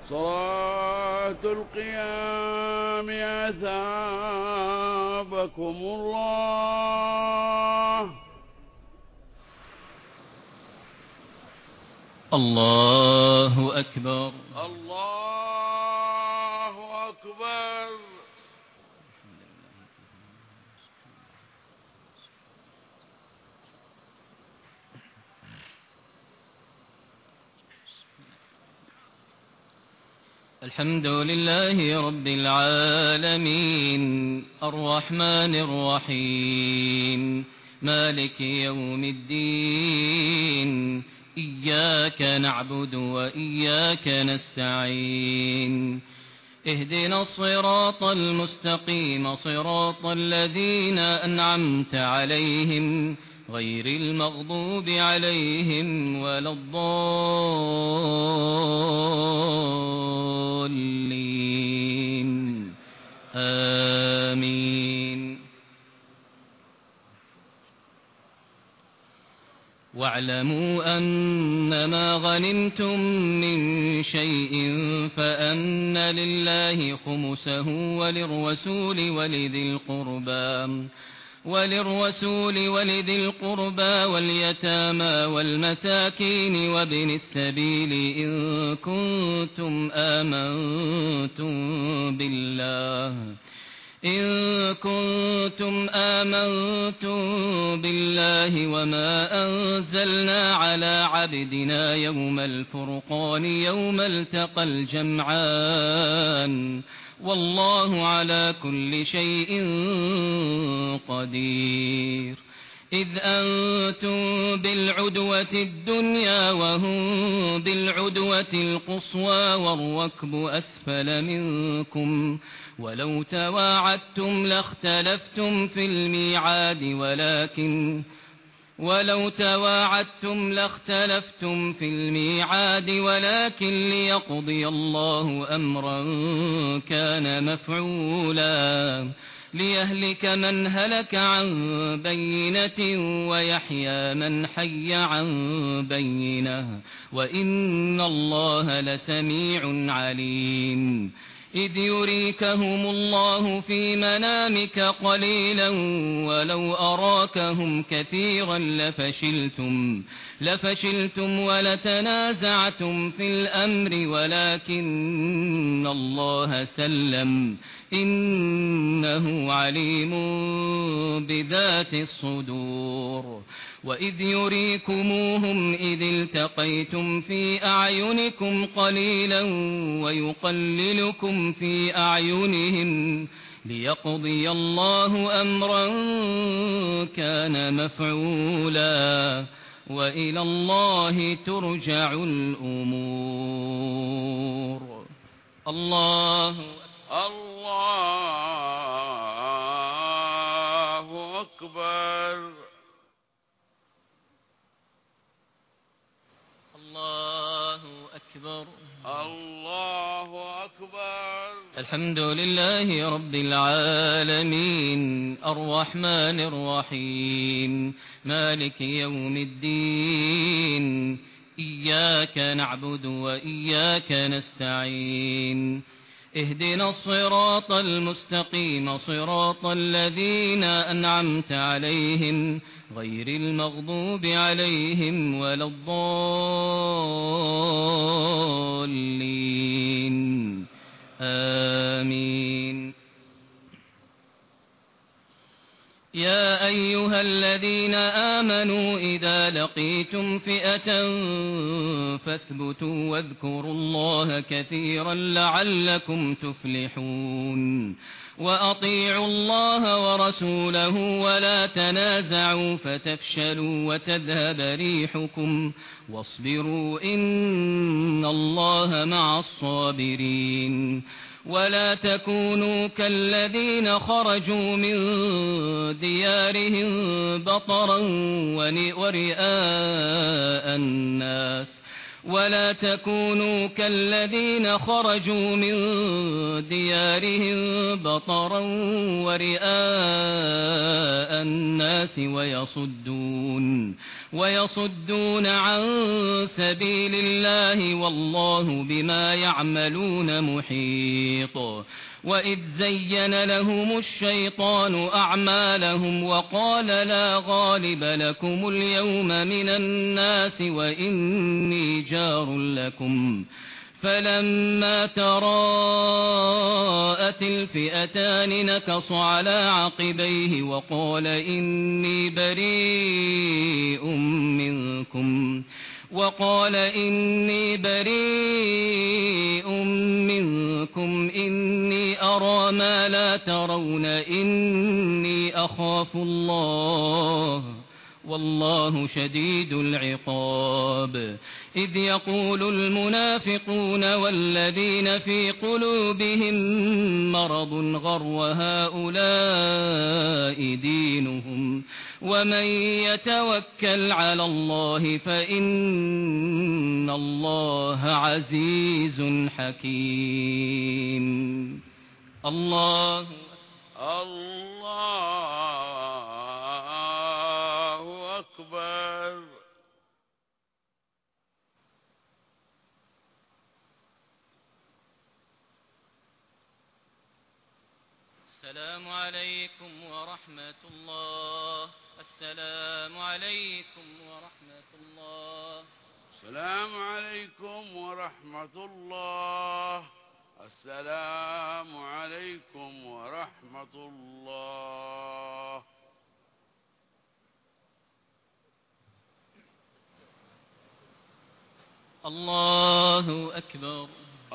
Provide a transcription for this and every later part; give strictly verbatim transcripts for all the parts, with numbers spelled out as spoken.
صلاة القيام أثابكم الله. الله أكبر. الله أكبر. الحمد لله رب العالمين الرحمن الرحيم مالك يوم الدين إياك نعبد وإياك نستعين اهدنا الصراط المستقيم صراط الذين أنعمت عليهم غير المغضوب عليهم ولا الضالين آمين. واعلموا أنما غنمتم من شيء فأن لله خمسه وللرسول ولذي القربى وللرسول ولذي القربى واليتامى والمساكين وابن السبيل إن كنتم آمنتم بالله إن كنتم آمنتم بالله وما أنزلنا على عبدنا يوم الفرقان يوم التقى الجمعان والله على كل شيء قدير. إذ أنتم بالعدوة الدنيا وهم بالعدوة القصوى والركب أسفل منكم ولو تواعدتم لاختلفتم في الميعاد ولكن ولو تواعدتم لاختلفتم في الميعاد ولكن ليقضي الله أمرا كان مفعولا ليهلك من هلك عن بينة ويحيى من حي عن بينة وإن الله لسميع عليم. إذ يريكهم الله في منامك قليلا ولو أراكهم كثيرا لفشلتم لفشلتم ولتنازعتم في الأمر ولكن الله سلم إنه عليم بذات الصدور. وإذ يريكموهم إذ التقيتم في أعينكم قليلا ويقللكم في أعينهم ليقضي الله أمرا كان مفعولا وإلى الله ترجع الأمور. الله الله أكبر. الله أكبر. الله أكبر. الحمد لله رب العالمين الرحمن الرحيم مالك يوم الدين إياك نعبد وإياك نستعين اهدنا الصراط المستقيم صراط الذين أنعمت عليهم غير المغضوب عليهم ولا الضالين آمين. يا أيها الذين آمنوا إذا لقيتم فئة فاثبتوا واذكروا الله كثيرا لعلكم تفلحون. وأطيعوا الله ورسوله ولا تنازعوا فتفشلوا وتذهب ريحكم واصبروا إن الله مع الصابرين. ولا تكونوا كالذين خرجوا من ديارهم بطرا ورئاء الناس ولا تكونوا كالذين خرجوا من ديارهم بطرا ورئاء الناس ويصدون ويصدون عن سبيل الله والله بما يعملون محيط. وإذ زين لهم الشيطان أعمالهم وقال لا غالب لكم اليوم من الناس وإني جار لكم فلما تراءت الفئتان نكص على عقبيه وقال إني بريء منكم وقال إني بريء منكم إني أرى ما لا ترون إني أخاف الله والله شديد العقاب. إذ يقول المنافقون والذين في قلوبهم مرض غر هؤلاء دينهم ومن يتوكل على الله فإن الله عزيز حكيم. الله الله أكبر. السلام عليكم ورحمة الله. السلام عليكم ورحمة الله. السلام عليكم ورحمة الله. السلام عليكم ورحمة الله. الله أكبر.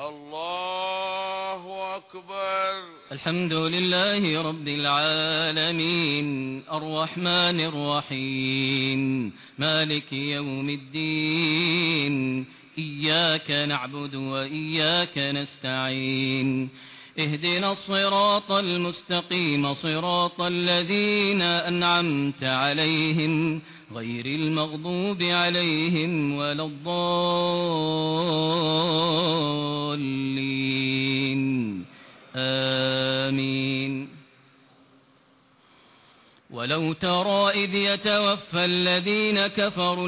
الله أكبر. الحمد لله رب العالمين الرحمن الرحيم مالك يوم الدين إياك نعبد وإياك نستعين اهدنا الصراط المستقيم صراط الذين أنعمت عليهم غير المغضوب عليهم ولا الضالين آمين. ولو ترى إذ يتوفى الذين كفروا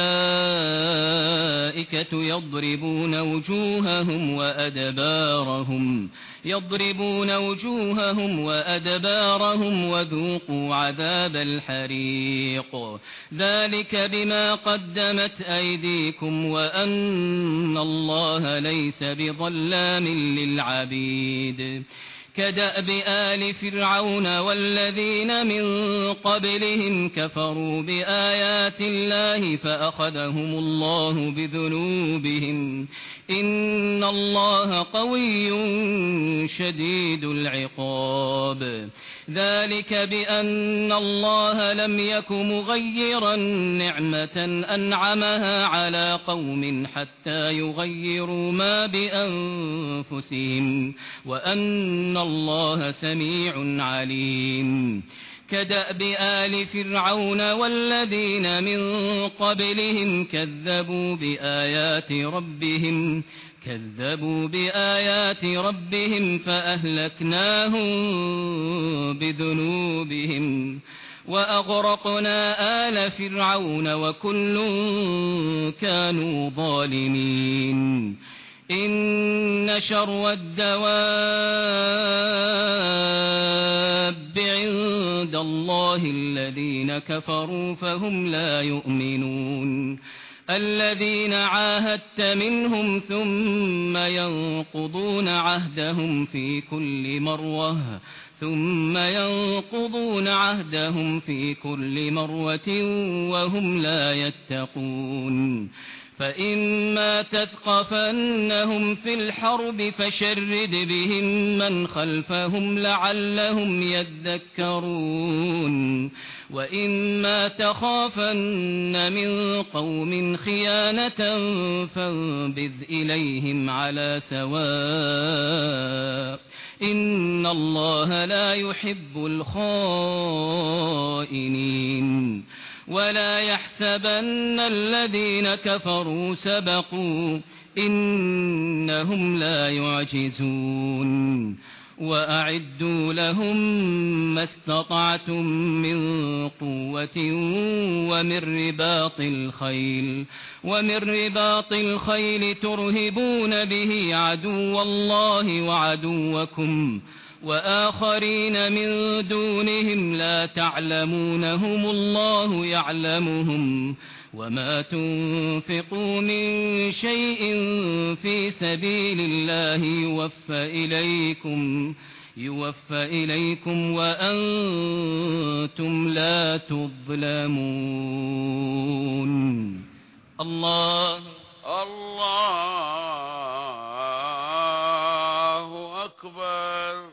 الملائكة يضربون وجوههم وأدبارهم يضربون وجوههم وأدبارهم وذوقوا عذاب الحريق ذلك بما قدمت أيديكم وأن الله ليس بظلام للعبيد. كدأب آل فرعون والذين من قبلهم كفروا بآيات الله فأخذهم الله بذنوبهم إن الله قوي شديد العقاب. ذلك بأن الله لم يك مغيرا نعمة أنعمها على قوم حتى يغيروا ما بأنفسهم وأن الله سميع عليم. كدأب آل فرعون والذين من قبلهم كذبوا بآيات ربهم كذبوا بآيات ربهم فأهلكناهم بذنوبهم وأغرقنا آل فرعون وكل كانوا ظالمين. إن شر الدواب عند الله الذين كفروا فهم لا يؤمنون الذين عاهدت منهم ثم ينقضون عهدهم في كل مرة ثم ينقضون عهدهم في كل مرة وهم لا يتقون. فإما تثقفنهم في الحرب فشرد بهم من خلفهم لعلهم يذكرون. وإما تخافن من قوم خيانة فانبذ إليهم على سواء إن الله لا يحب الخائنين. ولا يحسبن الذين كفروا سبقوا إنهم لا يعجزون. وأعدوا لهم ما استطعتم من قوة ومن رباط الخيل ومن رباط الخيل ترهبون به عدو الله وعدوكم وآخرين من دونهم لا تعلمونهم الله يعلمهم وما تنفقوا من شيء في سبيل الله يوفى إليكم يوفى إليكم وأنتم لا تظلمون. الله الله أكبر.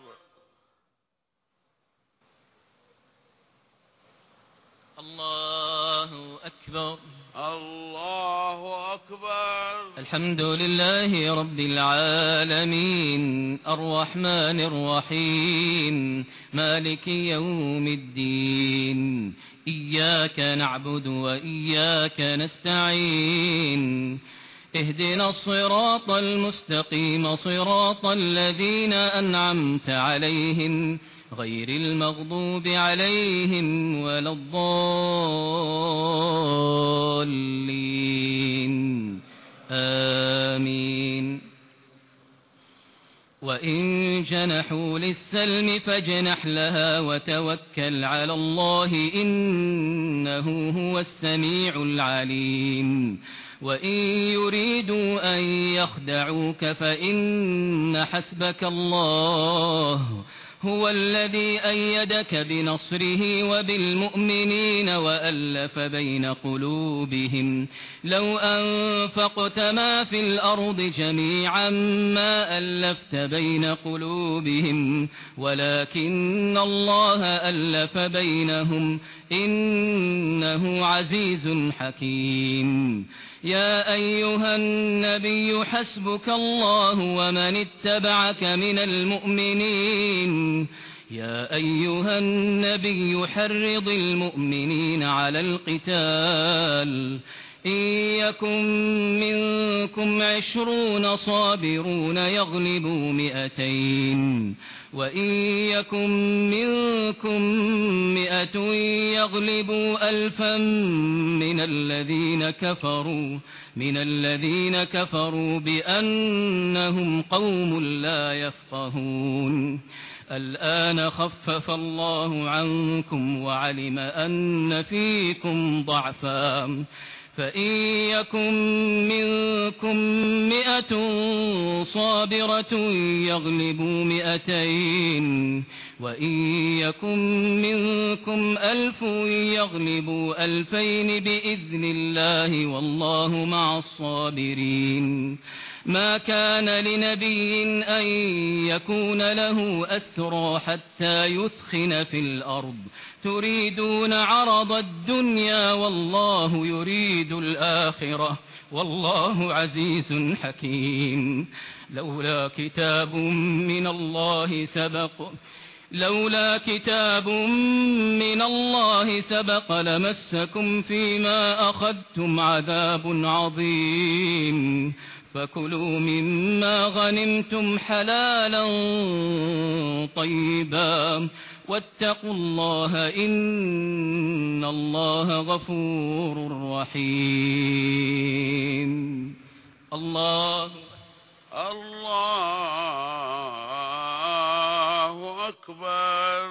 الله أكبر. الله أكبر. الحمد لله رب العالمين الرحمن الرحيم مالك يوم الدين إياك نعبد وإياك نستعين اهدنا الصراط المستقيم صراط الذين أنعمت عليهم غير المغضوب عليهم ولا الضالين آمين. وإن جنحوا للسلم فاجنح لها وتوكل على الله إنه هو السميع العليم. وإن يريدوا أن يخدعوك فإن حسبك الله هو الذي أيدك بنصره وبالمؤمنين وألف بين قلوبهم لو أنفقت ما في الأرض جميعا ما ألفت بين قلوبهم ولكن الله ألف بينهم إنه عزيز حكيم. يا أيها النبي حسبك الله ومن اتبعك من المؤمنين يا أيها النبي حرض المؤمنين على القتال إن يكن منكم عشرون صابرون يغلبوا مئتين وإن يكن منكم مئة يغلبوا ألفا من الذين كفروا من الذين كفروا بأنهم قوم لا يفقهون. الآن خفف الله عنكم وعلم أن فيكم ضعفا فإن يكن منكم مئة صابرة يغلبوا مئتين وإن يكن منكم ألف يغلبوا ألفين بإذن الله والله مع الصابرين. ما كان لنبي أن يكون له أسرى حتى يثخن في الأرض تريدون عرض الدنيا والله يريد الآخرة والله عزيز حكيم. لولا كتاب من الله سبق لولا كتاب من الله سبق لمسكم فيما أخذتم عذاب عظيم. فكلوا مما غنمتم حلالا طيبا واتقوا الله إن الله غفور رحيم. الله الله أكبر.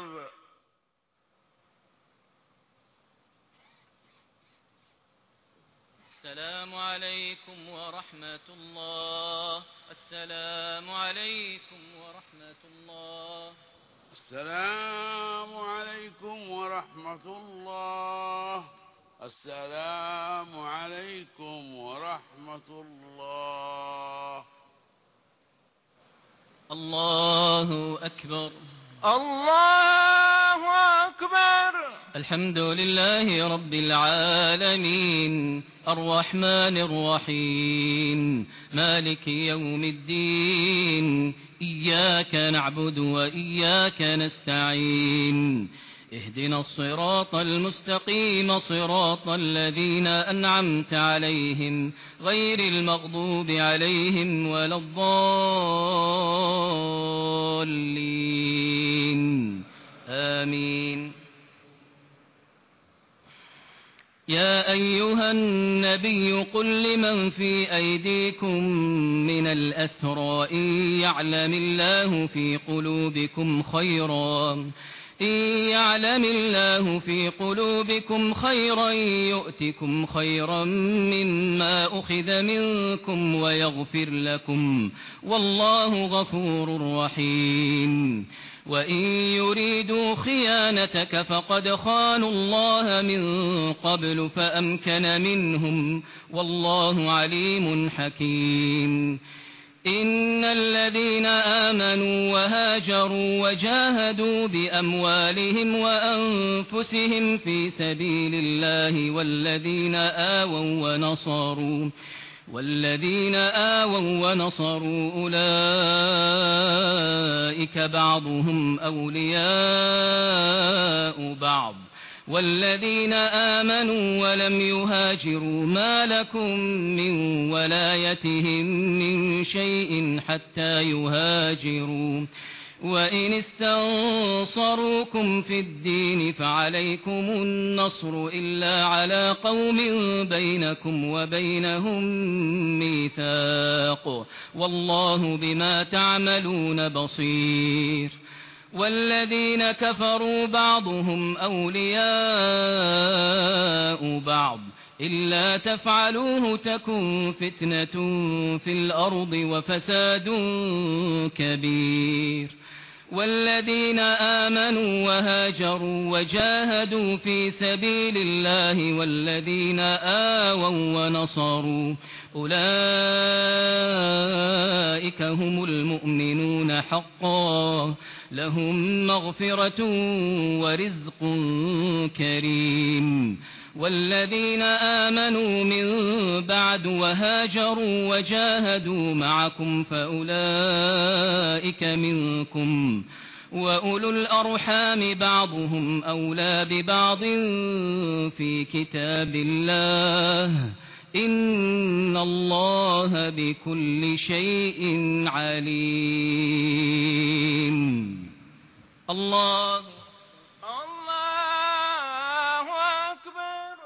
السلام عليكم ورحمة الله. السلام عليكم ورحمة الله. السلام عليكم ورحمة الله. السلام عليكم ورحمة الله. الله أكبر. الله أكبر. الحمد لله رب العالمين الرحمن الرحيم مالك يوم الدين إياك نعبد وإياك نستعين اهدنا الصراط المستقيم صراط الذين أنعمت عليهم غير المغضوب عليهم ولا الضالين آمين. يا أيها النبي قل لمن في أيديكم من الأسرى إن يعلم الله في قلوبكم خيرا إن يعلم الله في قلوبكم خيرا يؤتكم خيرا مما أخذ منكم ويغفر لكم والله غفور رحيم. وإن يريدوا خيانتك فقد خانوا الله من قبل فأمكن منهم والله عليم حكيم. إن الذين آمنوا وهاجروا وجاهدوا بأموالهم وأنفسهم في سبيل الله والذين آووا ونصروا والذين آووا ونصروا أولئك بعضهم أولياء بعض والذين آمنوا ولم يهاجروا ما لكم من ولايتهم من شيء حتى يهاجروا وإن استنصروكم في الدين فعليكم النصر إلا على قوم بينكم وبينهم ميثاق والله بما تعملون بصير. والذين كفروا بعضهم أولياء بعض إلا تفعلوه تكن فتنة في الأرض وفساد كبير. والذين آمنوا وهاجروا وجاهدوا في سبيل الله والذين آووا ونصروا أولئك هم المؤمنون حقا لهم مغفرة ورزق كريم. والذين آمنوا من بعد وهاجروا وجاهدوا معكم فأولئك منكم وأولو الأرحام بعضهم أولى ببعض في كتاب الله إن الله بكل شيء عليم. الله الله أكبر.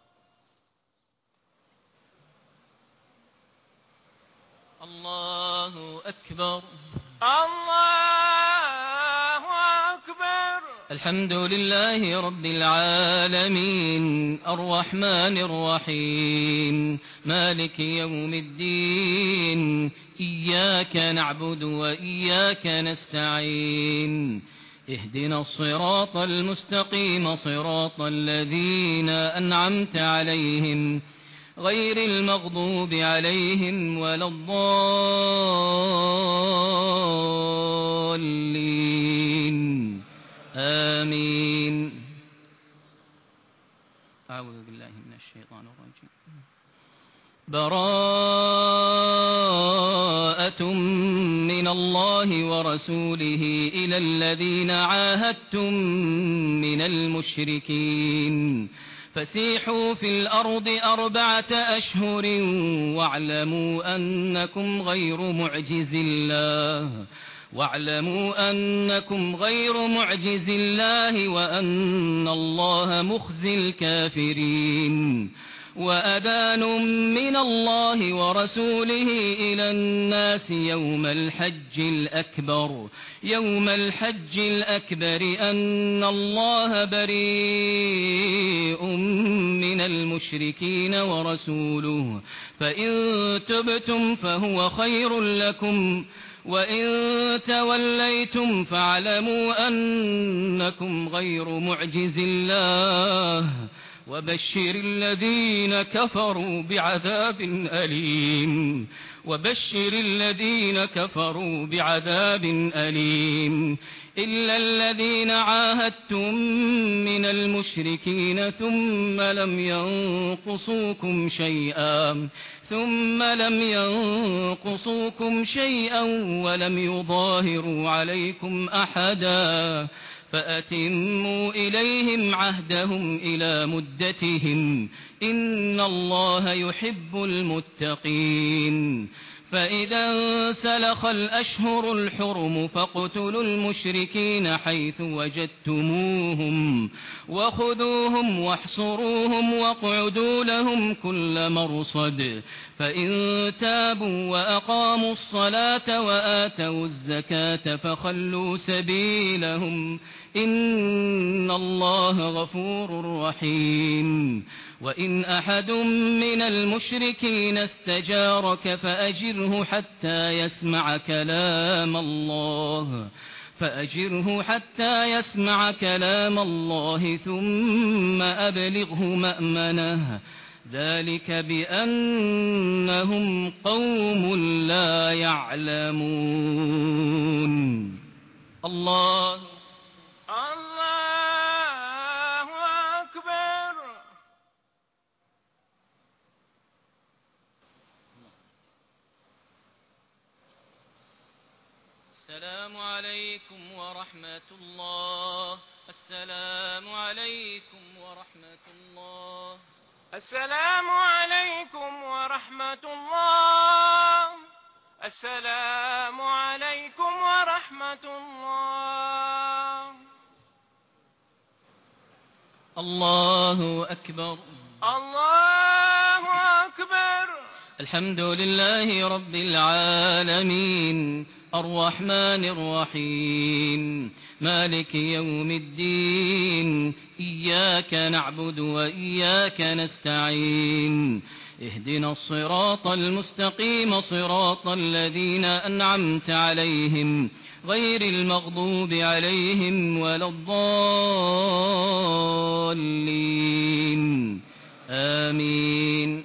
الله أكبر. الله أكبر. الحمد لله رب العالمين الرحمن الرحيم مالك يوم الدين إياك نعبد وإياك نستعين اهدنا الصراط المستقيم صراط الذين أنعمت عليهم غير المغضوب عليهم ولا الضالين آمين. أعوذ بالله من الشيطان الرجيم. براءة من الله ورسوله إلى الذين عاهدتم من المشركين فسيحوا في الأرض أربعة أشهر واعلموا أنكم غير معجز الله واعلموا أنكم غير معجز الله وأن الله مخزي الكافرين. وأذان من الله ورسوله إلى الناس يوم الحج الأكبر يوم الحج الأكبر أن الله بريء من المشركين ورسوله فإن تبتم فهو خير لكم وإن توليتم فاعلموا أنكم غير معجز الله وبشر الذين كفروا بعذاب أليم وبشر الذين كفروا بعذاب أليم إلا الذين عاهدتم من المشركين ثم لم ينقصوكم شيئا ثم لم ينقصوكم شيئا ولم يظاهروا عليكم أحدا فأتموا إليهم عهدهم إلى مدتهم إن الله يحب المتقين فإذا انسلخ الأشهر الحرم فاقتلوا المشركين حيث وجدتموهم وخذوهم واحصروهم واقعدوا لهم كل مرصد فإن تابوا وأقاموا الصلاة وآتوا الزكاة فخلوا سبيلهم إن الله غفور رحيم وإن أحد من المشركين استجارك فأجره حتى يسمع كلام الله فأجره حتى يسمع كلام الله ثم أبلغه مأمنه ذلك بأنهم قوم لا يعلمون الله الله أكبر. السلام عليكم ورحمة الله. السلام عليكم ورحمة الله. السلام عليكم ورحمة الله. السلام عليكم ورحمة الله. الله أكبر. الله أكبر. الحمد لله رب العالمين الرحمن الرحيم مالك يوم الدين إياك نعبد وإياك نستعين اهدنا الصراط المستقيم صراط الذين أنعمت عليهم غير المغضوب عليهم ولا الضالين آمين.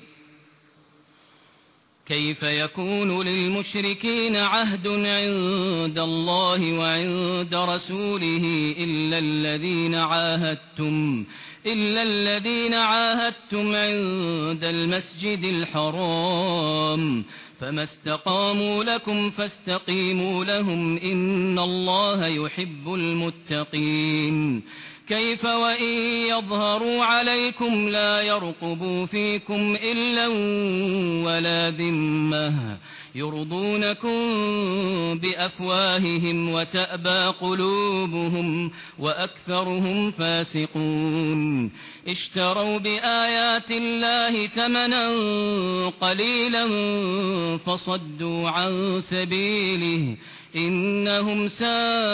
كيف يكون للمشركين عهد عند الله وعند رسوله إلا الذين عاهدتم إلا الذين عاهدتم عند المسجد الحرام فما استقاموا لكم فاستقيموا لهم إن الله يحب المتقين. كيف وإن يظهروا عليكم لا يرقبوا فيكم إلا ولا ذمة يرضونكم بأفواههم وتأبى قلوبهم وأكثرهم فاسقون. اشتروا بآيات الله ثمنا قليلا فصدوا عن سبيله إنهم ساء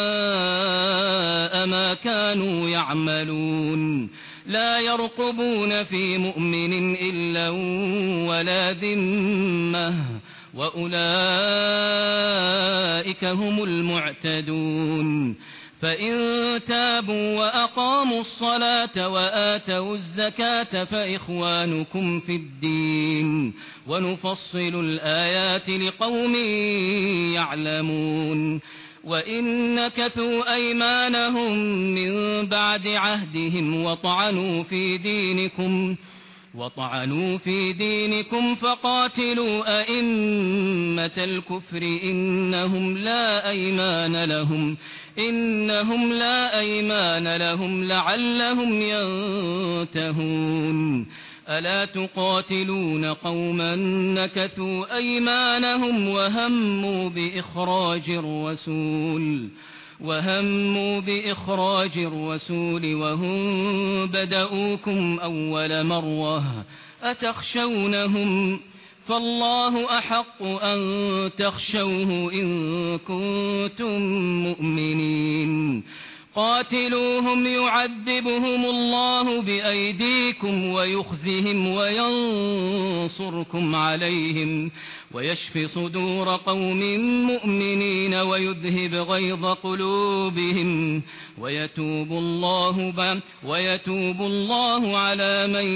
ما كانوا يعملون. لا يرقبون في مؤمن إلا ولا ذمة وأولئك هم المعتدون. فإن تابوا وأقاموا الصلاة وآتوا الزكاة فإخوانكم في الدين ونفصل الآيات لقوم يعلمون. وإن نكثوا أيمانهم من بعد عهدهم وطعنوا في دينكم وطعنوا في دينكم فقاتلوا أئمة الكفر إنهم لا أيمان لهم إنهم لا أيمان لهم لعلهم ينتهون. ألا تقاتلون قوما نكثوا أيمانهم وهموا بإخراج الرسول وهموا بإخراج الرسول وهم بدؤوكم أول مرة أتخشونهم فالله أحق أن تخشوه إن كنتم مؤمنين. قاتلوهم يعذبهم الله بأيديكم ويخزهم وينصركم عليهم ويشف صدور قوم مؤمنين ويذهب غيظ قلوبهم ويتوب الله ويتوب الله على من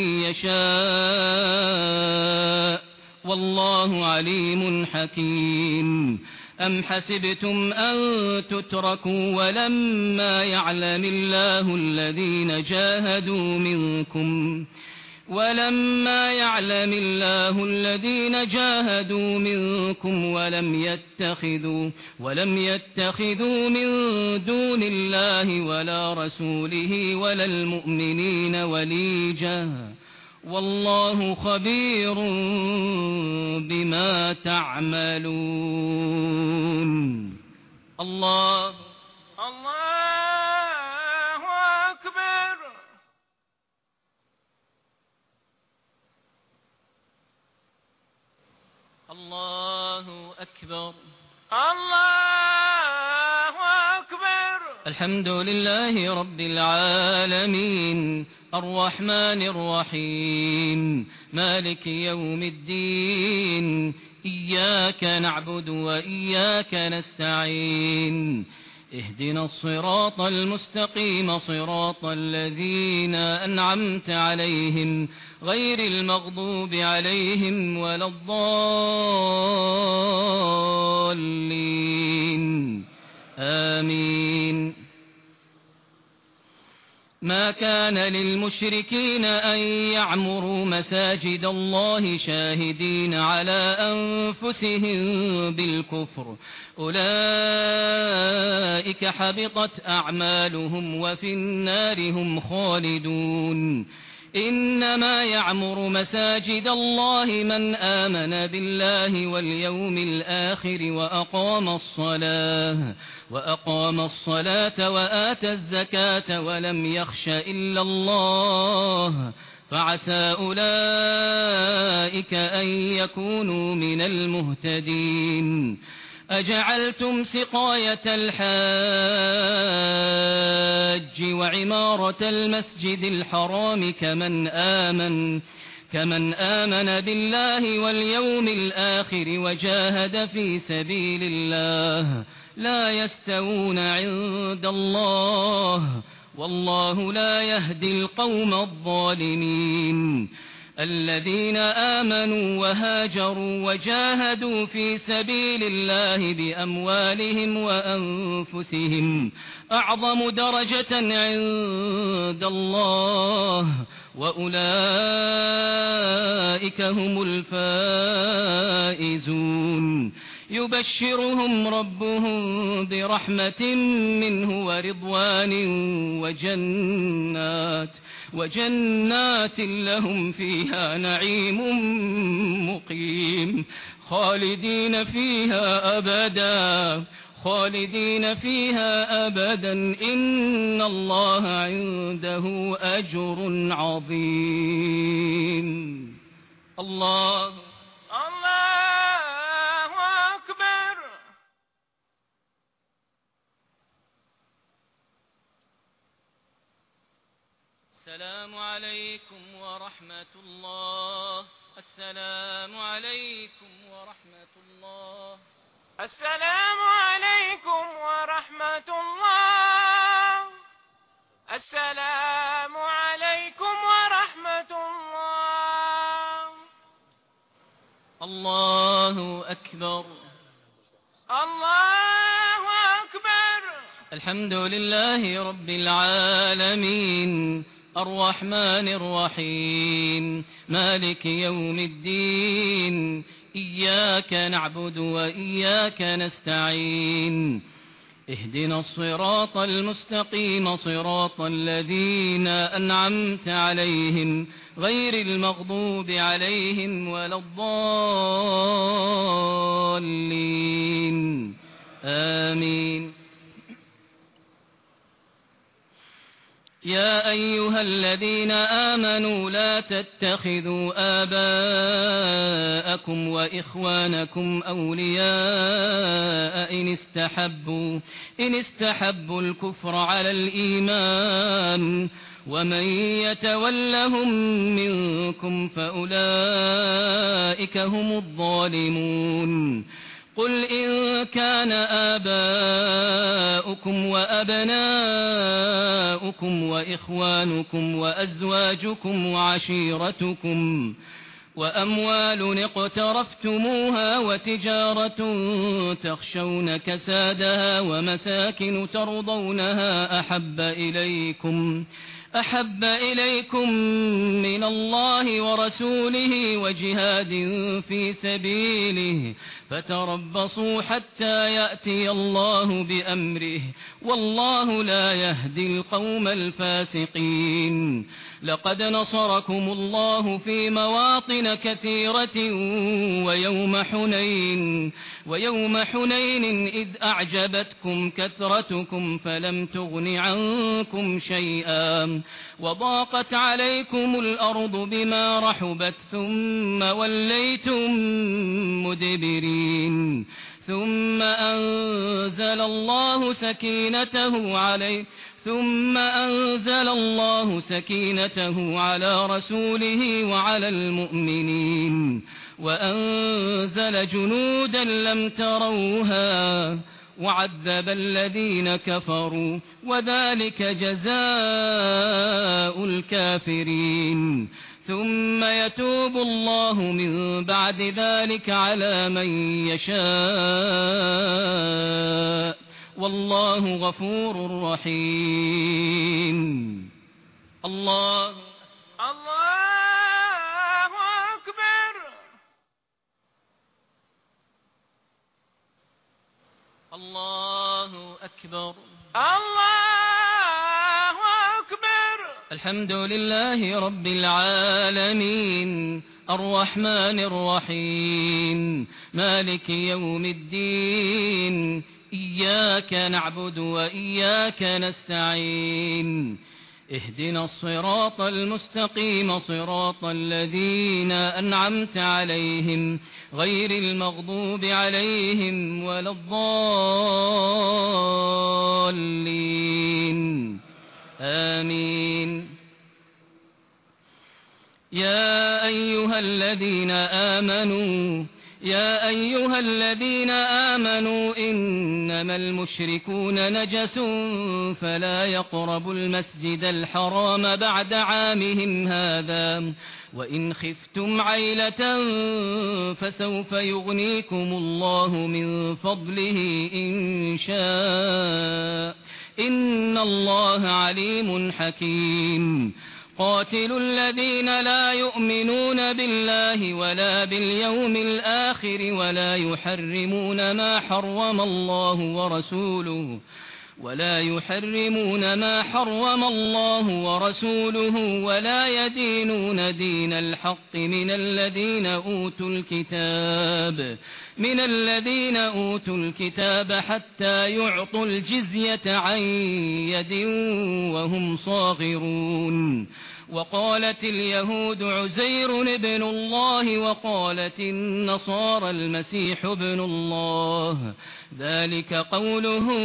يشاء والله عليم حكيم. أم حسبتم أن تتركوا ولما يعلم الله الذين جاهدوا منكم ولما يعلم الله الذين جاهدوا منكم ولم يتخذوا ولم يتخذوا من دون الله ولا رسوله ولا المؤمنين وليجا والله خبير بما تعملون. الله الله أكبر. الله أكبر. الله أكبر. الحمد لله رب العالمين الرحمن الرحيم مالك يوم الدين إياك نعبد وإياك نستعين اهدنا الصراط المستقيم صراط الذين أنعمت عليهم غير المغضوب عليهم ولا الضالين آمين. ما كان للمشركين أن يعمروا مساجد الله شاهدين على أنفسهم بالكفر أولئك حبطت أعمالهم وفي النار هم خالدون. إنما يعمر مساجد الله من آمن بالله واليوم الآخر وأقام الصلاة وأقام الصلاة وآتى الزكاة ولم يخش إلا الله فعسى أولئك أن يكونوا من المهتدين. أجعلتم سقاية الحاج وعمارة المسجد الحرام كمن آمن كمن آمن بالله واليوم الآخر وجاهد في سبيل الله لا يستوون عند الله والله لا يهدي القوم الظالمين. الذين آمنوا وهاجروا وجاهدوا في سبيل الله بأموالهم وأنفسهم أعظم درجة عند الله وأولئك هم الفائزون. يبشرهم ربهم برحمة منه ورضوان وجنات وجنات لهم فيها نعيم مقيم خالدين فيها أبدا خالدين فيها أبدا إن الله عنده أجر عظيم. الله الله أكبر. السلام عليكم ورحمة الله. السلام عليكم ورحمة الله. السلام عليكم ورحمة الله. السلام عليكم ورحمة الله. الله أكبر. الله أكبر. الحمد لله رب العالمين الرحمن الرحيم مالك يوم الدين إياك نعبد وإياك نستعين اهدنا الصراط المستقيم صراط الذين أنعمت عليهم غير المغضوب عليهم ولا الضالين آمين. يا أيها الذين آمنوا لا تتخذوا آباءكم وإخوانكم أولياء إن استحبوا إن استحبوا الكفر على الإيمان ومن يتولهم منكم فأولئك هم الظالمون. قل إن كان آباؤكم وأبناؤكم وإخوانكم وأزواجكم وعشيرتكم وأموال اقترفتموها وتجارة تخشون كسادها ومساكن ترضونها أحب إليكم أحب إليكم من الله ورسوله وجهاد في سبيله فتربصوا حتى يأتي الله بأمره والله لا يهدي القوم الفاسقين لقد نصركم الله في مواطن كثيرة ويوم حنين ويوم حنين إذ أعجبتكم كثرتكم فلم تغن عنكم شيئا وضاقت عليكم الأرض بما رحبت ثم وليتم مدبرين ثم أنزل الله سكينته عليه ثم أنزل الله سكينته على رسوله وعلى المؤمنين وأنزل جنودا لم تروها وعذب الذين كفروا وذلك جزاء الكافرين ثم يتوب الله من بعد ذلك على من يشاء والله غفور رحيم. الله الله أكبر. الله أكبر. الله أكبر. الحمد لله رب العالمين الرحمن الرحيم مالك يوم الدين إياك نعبد وإياك نستعين اهدنا الصراط المستقيم صراط الذين أنعمت عليهم غير المغضوب عليهم ولا الضالين آمين. يا أيها الذين آمنوا يا أيها الذين آمنوا إنما المشركون نجس فلا يقربوا المسجد الحرام بعد عامهم هذا وإن خفتم عيلة فسوف يغنيكم الله من فضله إن شاء إن الله عليم حكيم. قاتلوا الذين لا يؤمنون بالله ولا باليوم الآخر ولا يحرمون ما حرم الله ورسوله ولا يحرمون ما حرم الله ورسوله ولا يدينون دين الحق من الذين أوتوا الكتاب من الذين أوتوا الكتاب حتى يعطوا الجزية عن يد وهم صاغرون. وقالت اليهود عزير ابن الله وقالت النصارى المسيح ابن الله ذلك قولهم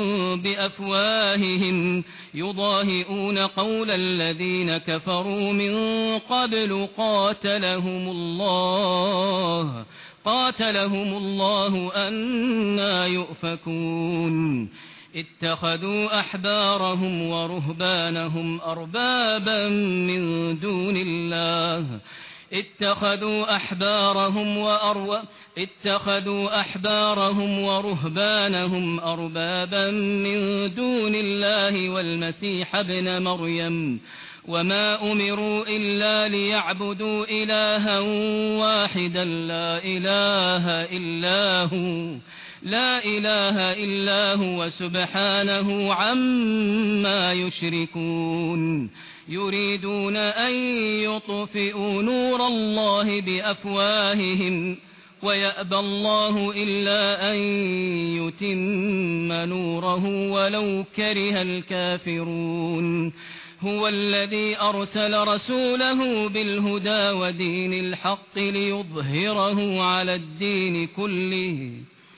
بأفواههم يضاهئون قول الذين كفروا من قبل قاتلهم الله قاتلهم الله أنى يؤفكون. اتخذوا أحبارهم ورهبانهم أربابا من دون الله اتخذوا أحبارهم وأروا اتخذوا أحبارهم ورهبانهم أربابا من دون الله والمسيح ابن مريم وما أمروا إلا ليعبدوا إلها واحدا لا إله إلا هو لا إله إلا هو سبحانه عما يشركون. يريدون أن يطفئوا نور الله بأفواههم ويأبى الله إلا أن يتم نوره ولو كره الكافرون. هو الذي أرسل رسوله بالهدى ودين الحق ليظهره على الدين كله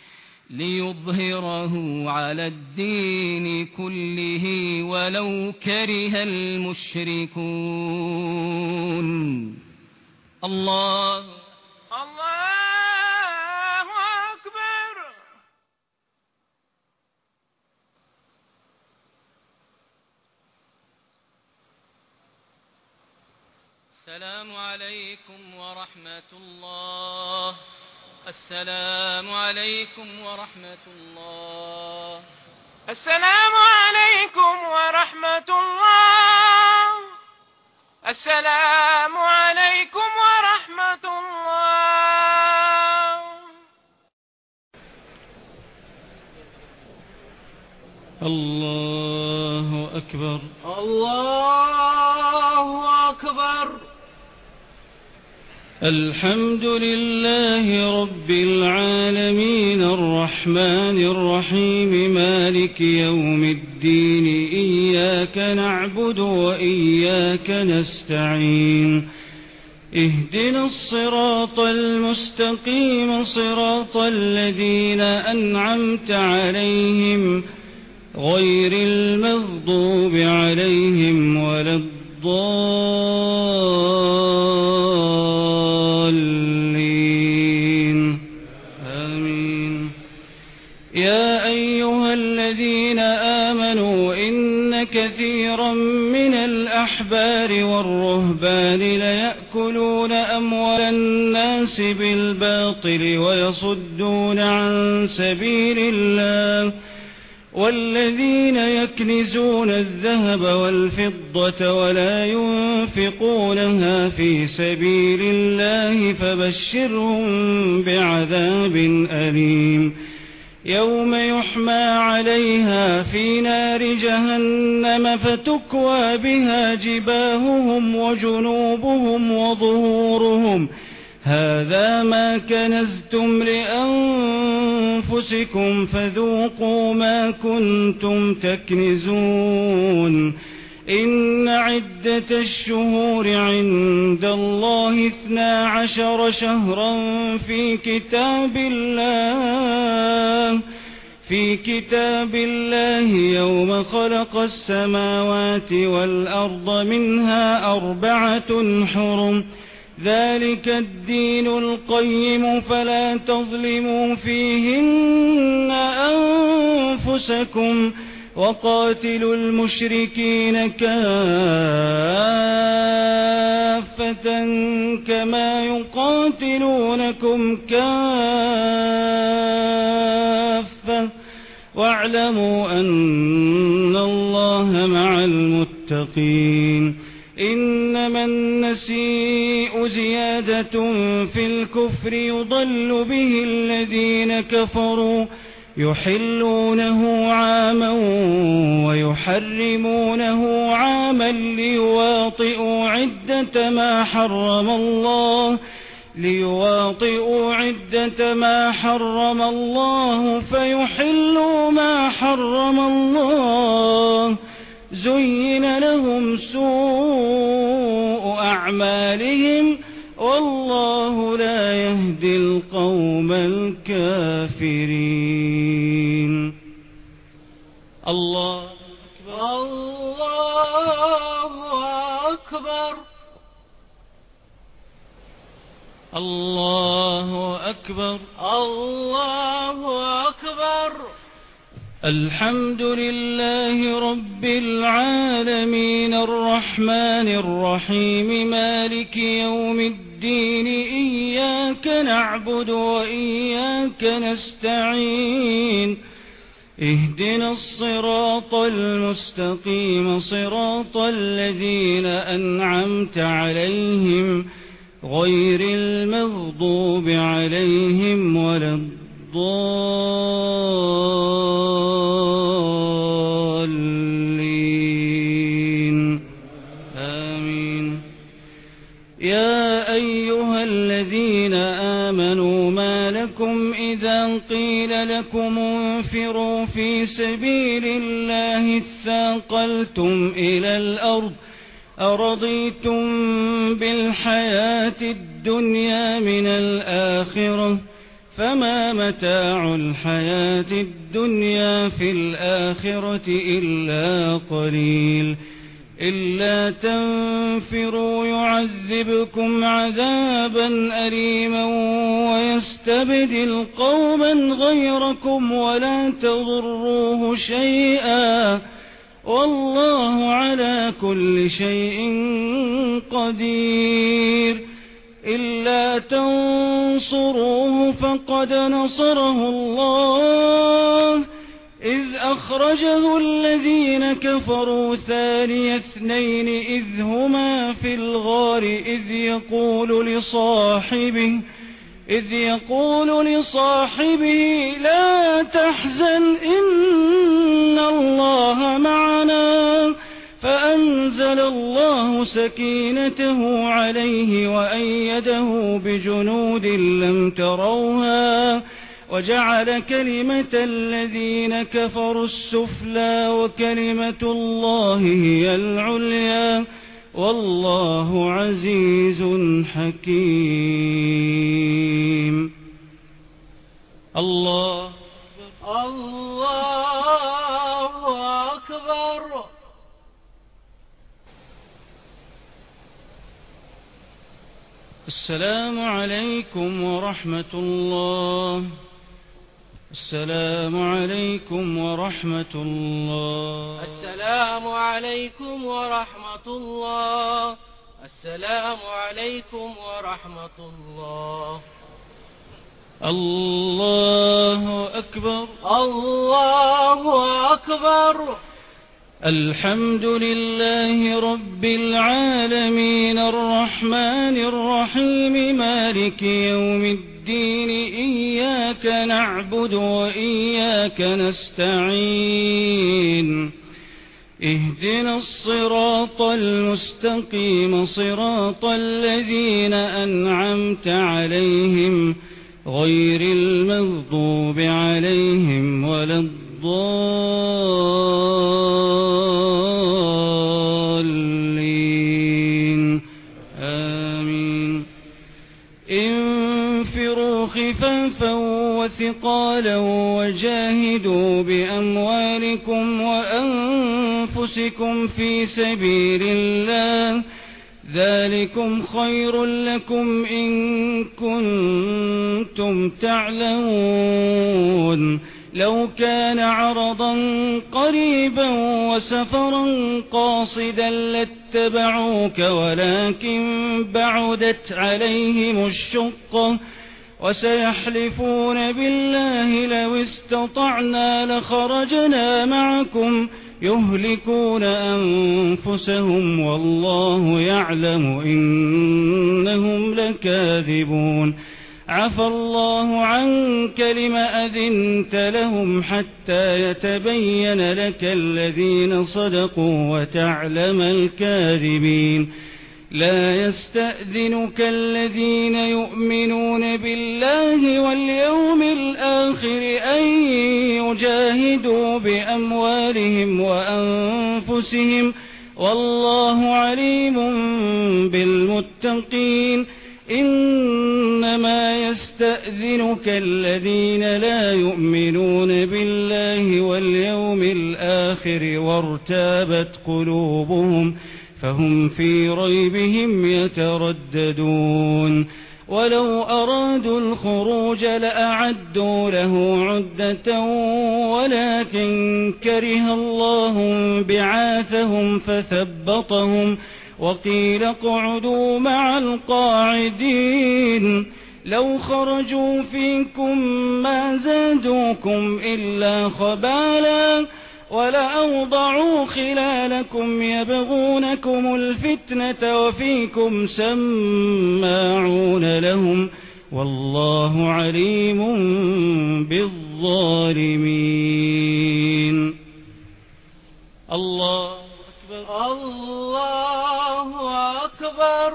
ليظهره على الدين كله ولو كره المشركون. الله الله أكبر. السلام عليكم ورحمة الله. السلام عليكم ورحمة الله. السلام عليكم ورحمة الله. السلام عليكم ورحمة الله. الله أكبر. الله أكبر. الحمد لله رب العالمين الرحمن الرحيم مالك يوم الدين إياك نعبد وإياك نستعين اهدنا الصراط المستقيم صراط الذين أنعمت عليهم غير المغضوب عليهم ولا الضالين آمين. يا أيها الذين آمنوا إن كثيرا من الأحبار والرهبان ليأكلون أموال الناس بالباطل ويصدون عن سبيل الله والذين يكنزون الذهب والفضة ولا ينفقونها في سبيل الله فبشرهم بعذاب أليم يوم يحمى عليها في نار جهنم فتكوى بها جباههم وجنوبهم وظهورهم هذا ما كنزتم لأنفسكم فذوقوا ما كنتم تكنزون إن عدة الشهور عند الله اثنا عشر شهرا في كتاب الله في كتاب الله يوم خلق السماوات والأرض منها أربعة حرم ذلك الدين القيم فلا تظلموا فيهن أنفسكم وقاتلوا المشركين كافة كما يقاتلونكم كافة واعلموا أن الله مع المتقين إنما النسيء زيادة في الكفر يضل به الذين كفروا يحلونه عاما ويحرمونه عاما ليواطئوا عدة ما حرم الله ليواطئوا عدة ما حرم الله فيحلوا ما حرم الله زين لهم سوء أعمالهم والله لا يهدي القوم الكافرين. الله أكبر. الله أكبر. الله أكبر. الله أكبر. الحمد لله رب العالمين الرحمن الرحيم مالك يوم الدين إياك نعبد وإياك نستعين اهدنا الصراط المستقيم صراط الذين أنعمت عليهم غير المغضوب عليهم ولا الضالين آمين. يا أيها الذين آمنوا ما لكم إذا قيل لكم انفروا في سبيل الله اثاقلتم إلى الأرض أرضيتم بالحياة الدنيا من الآخرة فما متاع الحياة الدنيا في الآخرة إلا قليل إلا تنفروا يعذبكم عذابا أليما ويستبدل قوما غيركم ولا تضروه شيئا والله على كل شيء قدير إلا تنصروه فقد نصره الله إذ أخرجه الذين كفروا ثاني اثنين إذ هما في الغار إذ يقول لصاحبه إذ يقول لصاحبه لا تحزن إن الله معنا فأنزل الله سكينته عليه وأيده بجنود لم تروها وجعل كلمة الذين كفروا السفلى وكلمة الله هي العليا والله عزيز حكيم. الله الله أكبر. السلام عليكم ورحمة الله. السلام عليكم ورحمة الله. السلام عليكم ورحمة الله. السلام عليكم ورحمة الله. الله أكبر. الله أكبر. الحمد لله رب العالمين الرحمن الرحيم مالك يوم الدين إياك نعبد وإياك نستعين اهدنا الصراط المستقيم صراط الذين أنعمت عليهم غير المغضوب عليهم ولا الضالين آمين. انفروا خفافا وثقالا وجاهدوا بأموالكم وأنفسكم في سبيل الله ذلكم خير لكم إن كنتم تعلمون. لو كان عرضا قريبا وسفرا قاصدا لاتبعوك ولكن بعدت عليهم الشقة وسيحلفون بالله لو استطعنا لخرجنا معكم يهلكون أنفسهم والله يعلم إنهم لكاذبون. عفى الله عنك لم أذنت لهم حتى يتبين لك الذين صدقوا وتعلم الكاذبين. لا يستأذنك الذين يؤمنون بالله واليوم الآخر أن يجاهدوا بأموالهم وأنفسهم والله عليم بالمتقين. إنما يستأذنك الذين لا يؤمنون بالله واليوم الآخر وارتابت قلوبهم فهم في ريبهم يترددون. ولو أرادوا الخروج لأعدوا له عدة ولكن كره الله بعاثهم فثبطهم وقيل اقعدوا مع القاعدين. لو خرجوا فيكم ما زادوكم إلا خبالا ولأوضعوا خلالكم يبغونكم الفتنة وفيكم سماعون لهم والله عليم بالظالمين. الله أكبر. الله أكبر.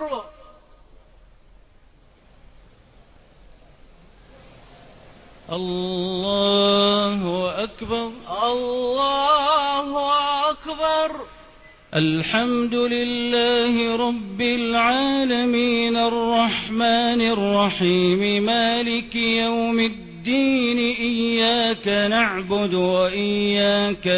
الله أكبر. الله أكبر. الحمد لله رب العالمين الرحمن الرحيم مالك يوم الدين إياك نعبد وإياك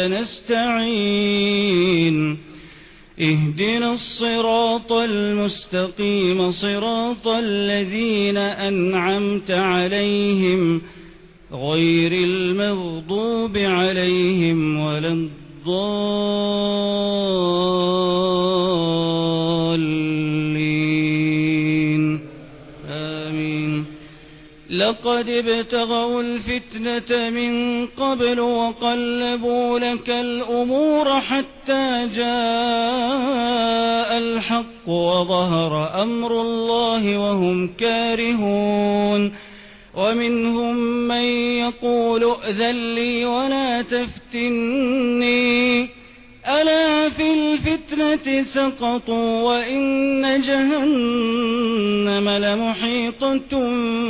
نستعين اهدنا الصراط المستقيم صراط الذين أنعمت عليهم غير المغضوب عليهم ولا الضالين آمين. لقد ابتغوا الفتنة من قبل وقلبوا لك الأمور حتى جاء الحق وظهر أمر الله وهم كارهون ومنهم من يقول ائذن لي ولا تفتني ألا في الفتنة سقطوا وإن جهنم لمحيطة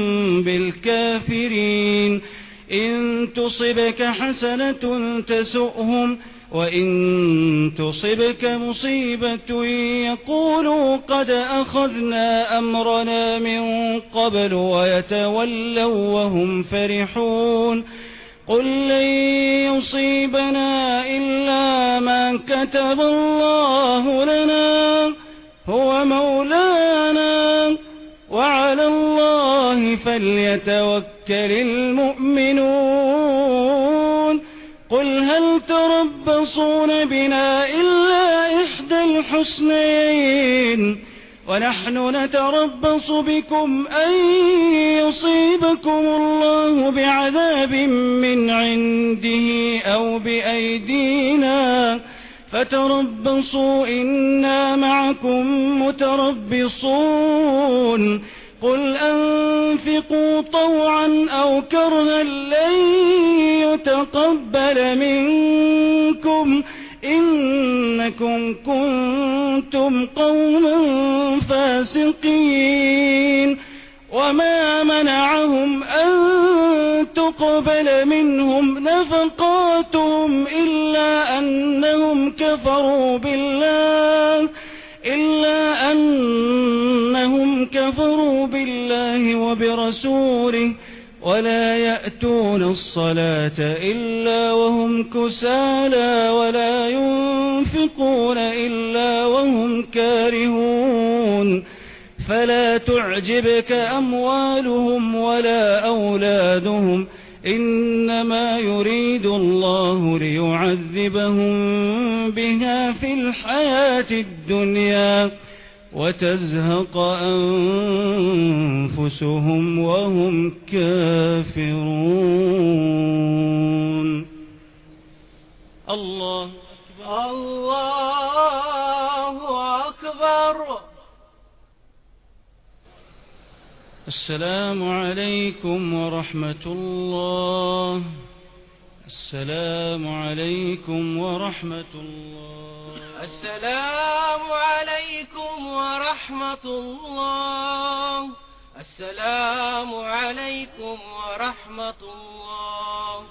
بالكافرين إن تصبك حسنة تسؤهم وإن تصبك مصيبة يقولوا قد أخذنا أمرنا من قبل ويتولوا وهم فرحون قل لن يصيبنا إلا ما كتب الله لنا هو مولانا وعلى الله فليتوكل المؤمنون قل هل تربصون بنا إلا إحدى الحسنيين ونحن نتربص بكم أن يصيبكم الله بعذاب من عنده أو بأيدينا فتربصوا إنا معكم متربصون قل أنفقوا طوعا أو كرها لن يتقبل منكم إنكم كنتم قوما فاسقين وما منعهم أن تقبل منهم نفقاتهم إلا أنهم كفروا بالله إلا أنهم كفروا بالله وبرسوله ولا يأتون الصلاة إلا وهم كسالى ولا ينفقون إلا وهم كارهون فلا تعجبك أموالهم ولا أولادهم إنما يريد الله ليعذبهم بها في الحياة الدنيا وتزهق أنفسهم وهم كافرون الله أكبر الله أكبر. السلام عليكم ورحمة الله. السلام عليكم ورحمة الله. السلام عليكم ورحمة الله. السلام عليكم ورحمة الله.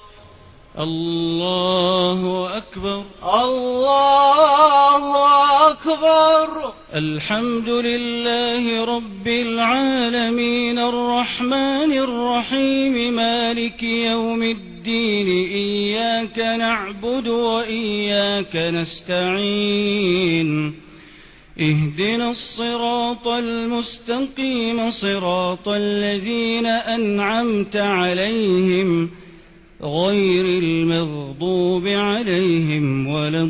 الله أكبر. الله أكبر. الحمد لله رب العالمين الرحمن الرحيم مالك يوم الدين إياك نعبد وإياك نستعين اهدنا الصراط المستقيم صراط الذين أنعمت عليهم غير المغضوب عليهم ولا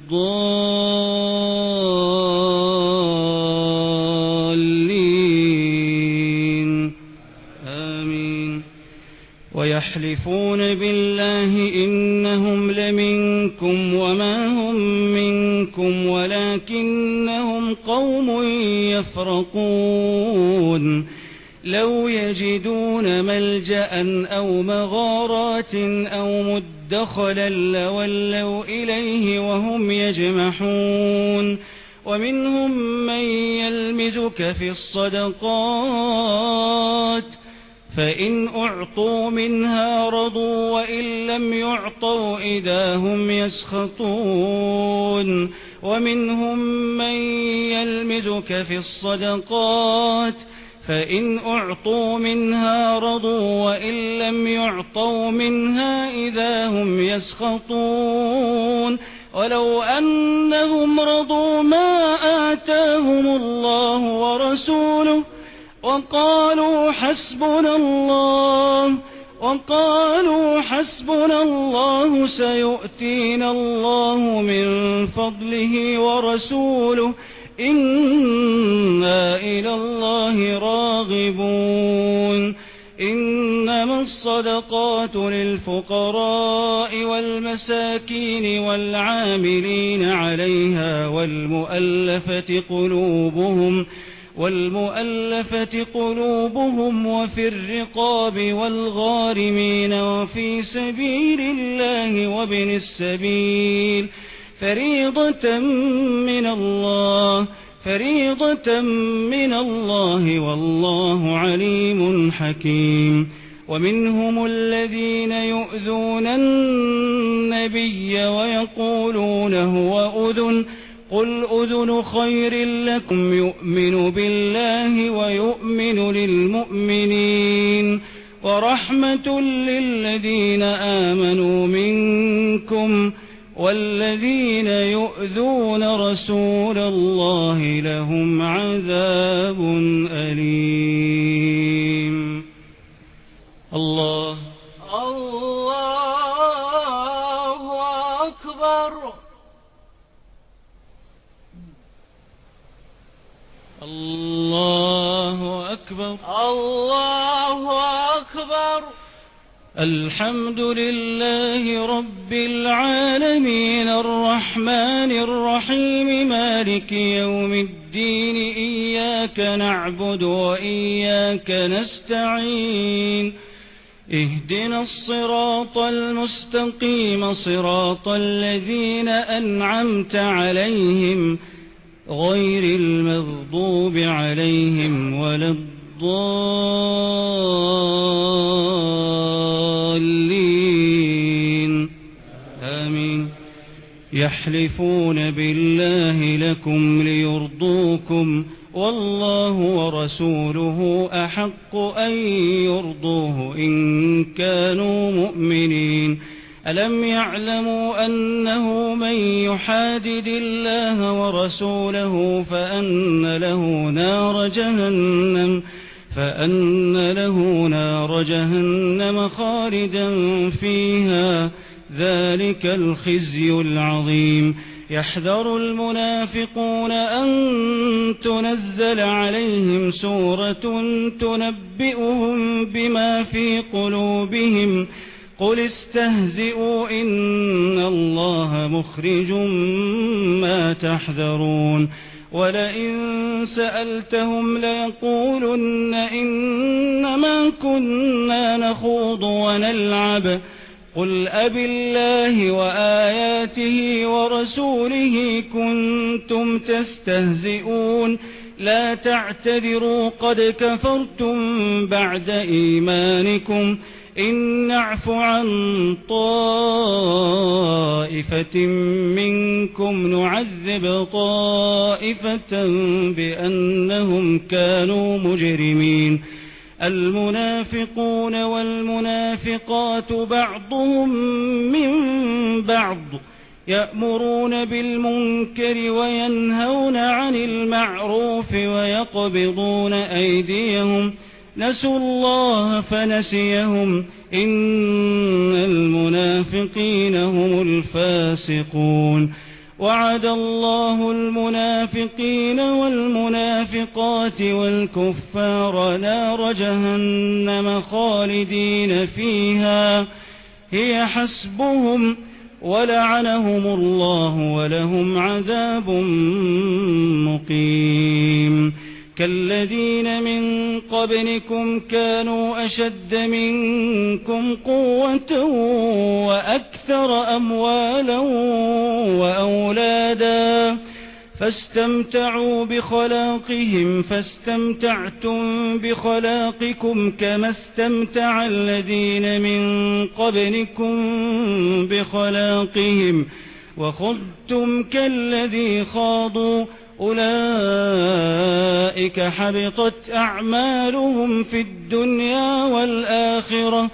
الضالين آمين. ويحلفون بالله إنهم لمنكم وما هم منكم ولكنهم قوم يفرقون لو يجدون ملجأ أو مغارات أو مدخلا لولوا إليه وهم يجمحون ومنهم من يلمزك في الصدقات فإن أعطوا منها رضوا وإن لم يعطوا إذا هم يسخطون ومنهم من يلمزك في الصدقات فإن أعطوا منها رضوا وإن لم يعطوا منها إذا هم يسخطون ولو أنهم رضوا ما آتاهم الله ورسوله وقالوا حسبنا الله وقالوا حسبنا الله سيؤتينا الله من فضله ورسوله إنا إلى الله راغبون إنما الصدقات للفقراء والمساكين والعاملين عليها والمؤلفة قلوبهم والمؤلفة قلوبهم وفي الرقاب والغارمين وفي سبيل الله وابن السبيل فريضة من الله فريضة من الله والله عليم حكيم. ومنهم الذين يؤذون النبي ويقولون هو أذن قل أذن خير لكم يؤمن بالله ويؤمن للمؤمنين ورحمة للذين آمنوا منكم والذين يؤذون رسول الله لهم عذاب أليم. الله الله أكبر. الله أكبر. الله أكبر. الحمد لله رب العالمين الرحمن الرحيم مالك يوم الدين إياك نعبد وإياك نستعين اهدنا الصراط المستقيم صراط الذين أنعمت عليهم غير المغضوب عليهم ولا الضالين آمين. يحلفون بالله لكم ليرضوكم والله ورسوله أحق أن يرضوه إن كانوا مؤمنين. ألم يعلموا أنه من يحادد الله ورسوله فأن له نار جهنم فأن له نار جهنم خالدا فيها ذلك الخزي العظيم. يحذر المنافقون أن تنزل عليهم سورة تنبئهم بما في قلوبهم قل استهزئوا إن الله مخرج ما تحذرون. ولئن سألتهم ليقولن إنما كنا نخوض ونلعب قل أبالله وآياته ورسوله كنتم تستهزئون لا تعتذروا قد كفرتم بعد إيمانكم إن نعف عن طائفة منكم نعذب طائفة بأنهم كانوا مجرمين. المنافقون والمنافقات بعضهم من بعض يأمرون بالمنكر وينهون عن المعروف ويقبضون أيديهم نسوا الله فنسيهم إن المنافقين هم الفاسقون. وعد الله المنافقين والمنافقات والكفار نار جهنم خالدين فيها هي حسبهم ولعنهم الله ولهم عذاب مقيم. كالذين من قبلكم كانوا أشد منكم قوة وأكثر أموالا وأولادا فاستمتعوا بخلاقهم فاستمتعتم بخلاقكم كما استمتع الذين من قبلكم بخلاقهم وخضتم كالذي خاضوا أولئك حبطت أعمالهم في الدنيا والآخرة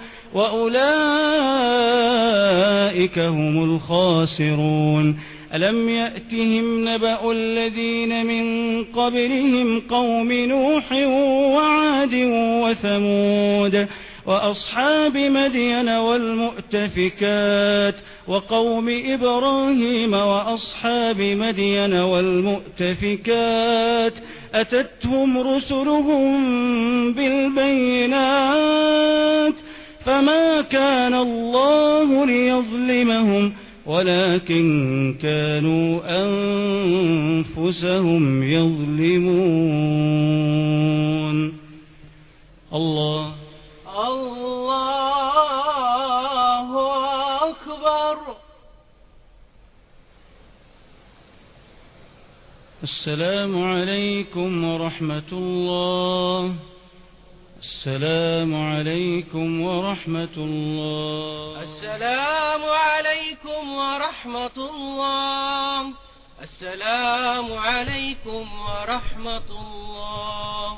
وأولئك هم الخاسرون. ألم يأتهم نبأ الذين من قبلهم قوم نوح وعاد وثمود وأصحاب مدين والمؤتفكات وقوم إبراهيم وأصحاب مدين والمؤتفكات أتتهم رسلهم بالبينات فما كان الله ليظلمهم ولكن كانوا أنفسهم يظلمون. الله الله أكبر. السلام عليكم ورحمة الله. السلام عليكم ورحمة الله. السلام عليكم ورحمة الله. السلام عليكم ورحمة الله.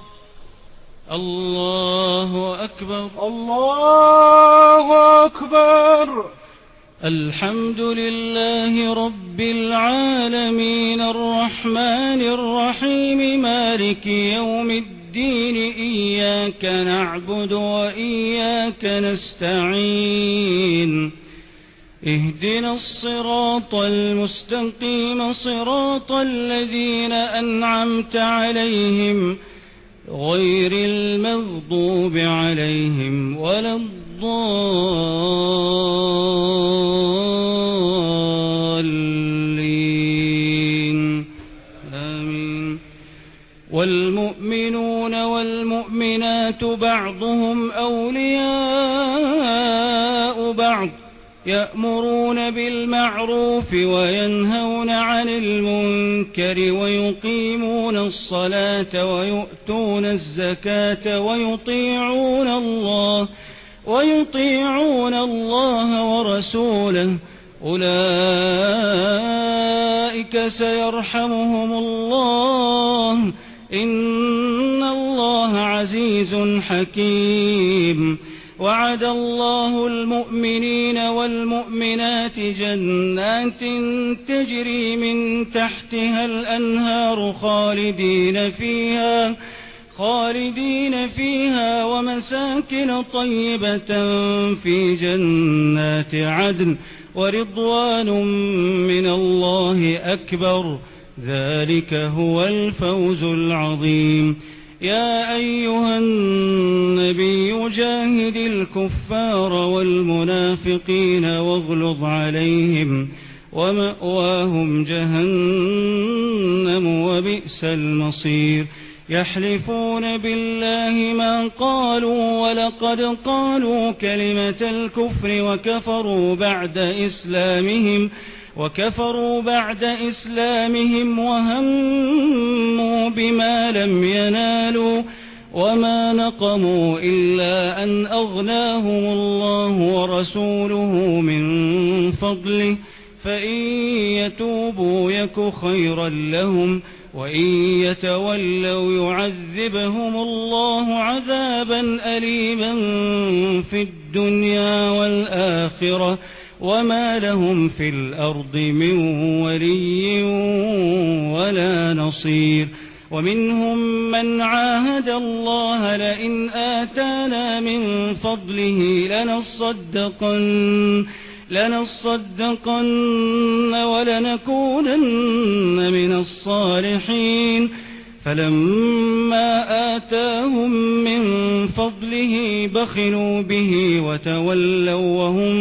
الله أكبر. الله أكبر. الحمد لله رب العالمين الرحمن الرحيم مالك يوم الدين إياك نعبد وإياك نستعين اهدنا الصراط المستقيم صراط الذين أنعمت عليهم غير المغضوب عليهم ولا الضالين آمين. والمؤمنون والمؤمنات بعضهم أولياء بعض يأمرون بالمعروف وينهون عن المنكر ويقيمون الصلاة ويؤتون الزكاة ويطيعون الله ويطيعون الله ورسوله أولئك سيرحمهم الله إن الله عزيز حكيم. وعد الله المؤمنين والمؤمنات جنات تجري من تحتها الأنهار خالدين فيها خالدين فيها ومساكن طيبة في جنات عدن ورضوان من الله أكبر ذلك هو الفوز العظيم. يا أيها النبي جاهد الكفار والمنافقين واغلظ عليهم ومأواهم جهنم وبئس المصير. يحلفون بالله ما قالوا ولقد قالوا كلمة الكفر وكفروا بعد إسلامهم وكفروا بعد إسلامهم وهموا بما لم ينالوا وما نقموا إلا أن أغناهم الله ورسوله من فضله فإن يتوبوا يك خيرا لهم وإن يتولوا يعذبهم الله عذابا أليما في الدنيا والآخرة وما لهم في الأرض من ولي ولا نصير. ومنهم من عاهد الله لئن آتانا من فضله لنصدقن لنصدقن ولنكونن من الصالحين فلما آتاهم من فضله بخلوا به وتولوا وهم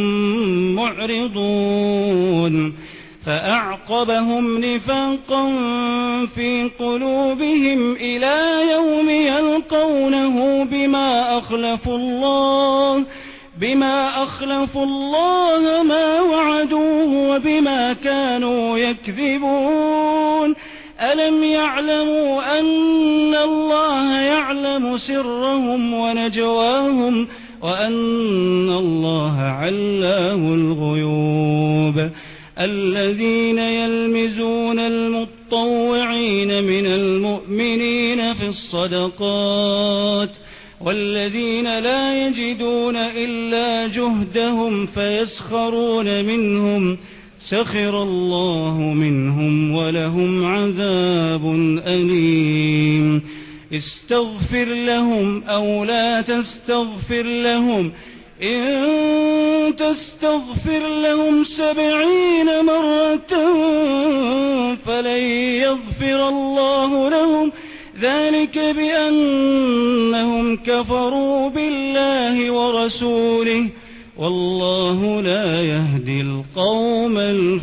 معرضون. فأعقبهم نفاقا في قلوبهم إلى يوم يلقونه بما أخلفوا الله بما أخلفوا الله ما وعدوه وبما كانوا يكذبون. ألم يعلموا أن الله يعلم سرهم ونجواهم وأن الله علام الغيوب. الذين يلمزون المطوعين من المؤمنين في الصدقات والذين لا يجدون إلا جهدهم فيسخرون منهم سخر الله منهم ولهم عذاب أليم. استغفر لهم أو لا تستغفر لهم إن تستغفر لهم سبعين مرة فلن يغفر الله لهم ذلك بأنهم كفروا بالله ورسوله والله لا يهدي القوم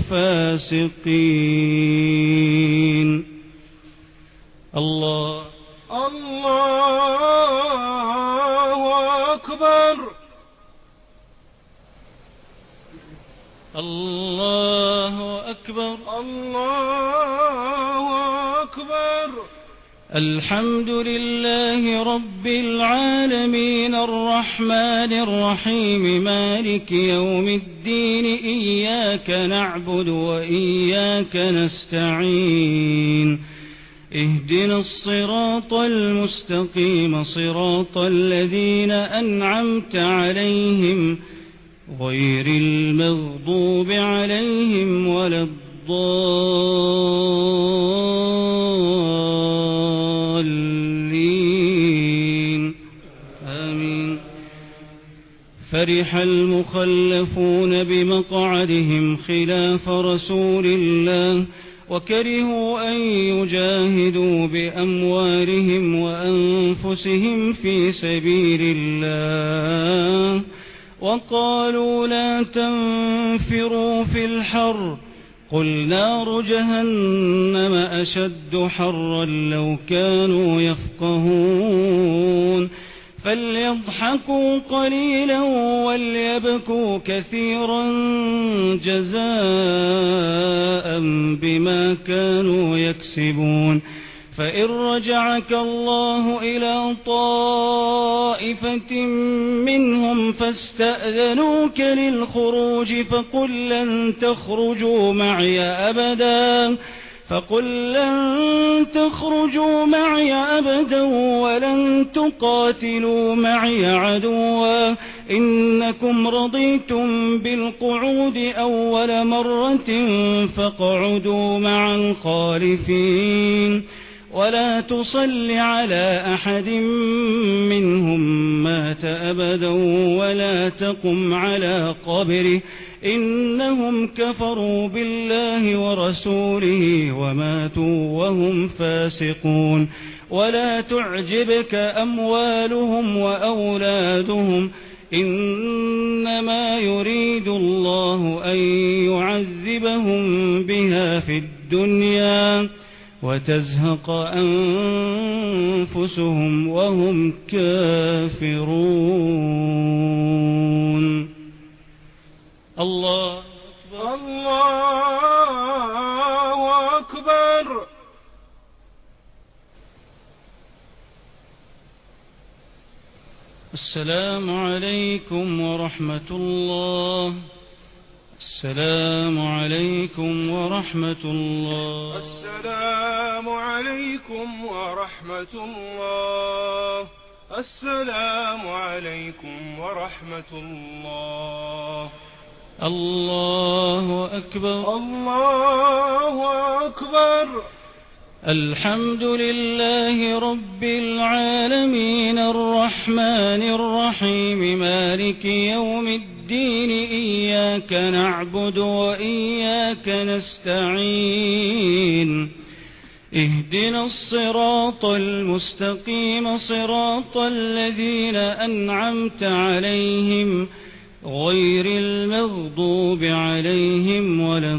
الفاسقين. الله الله أكبر. الله أكبر. الله أكبر. الحمد لله رب العالمين الرحمن الرحيم مالك يوم الدين إياك نعبد وإياك نستعين اهدنا الصراط المستقيم صراط الذين أنعمت عليهم غير المغضوب عليهم ولا الضالين آمين. فرح المخلفون بمقعدهم خلاف رسول الله وكرهوا أن يجاهدوا بأموالهم وأنفسهم في سبيل الله وقالوا لا تنفروا في الحر قل نار جهنم أشد حرا لو كانوا يفقهون فليضحكوا قليلا وليبكوا كثيرا جزاء بما كانوا يكسبون. فإن رجعك الله إلى طائفة منهم فاستأذنوك للخروج فقل لن تخرجوا معي أبدا فقل لن تخرجوا معي أبدا ولن تقاتلوا معي عدوا إنكم رضيتم بالقعود أول مرة فاقعدوا مع الخالفين ولا تصل على أحد منهم مات أبدا ولا تقم على قبره إنهم كفروا بالله ورسوله وماتوا وهم فاسقون. ولا تعجبك أموالهم وأولادهم إنما يريد الله أن يعذبهم بها في الدنيا وتزهق أنفسهم وهم كافرون. الله أكبر. الله أكبر. السلام عليكم ورحمة الله. السلام عليكم ورحمة الله. السلام عليكم ورحمة الله. السلام عليكم ورحمة الله. الله أكبر. الله أكبر. الحمد لله رب العالمين الرحمن الرحيم مالك يوم الدين إياك نعبد وإياك نستعين اهدنا الصراط المستقيم صراط الذين أنعمت عليهم غير المغضوب عليهم ولا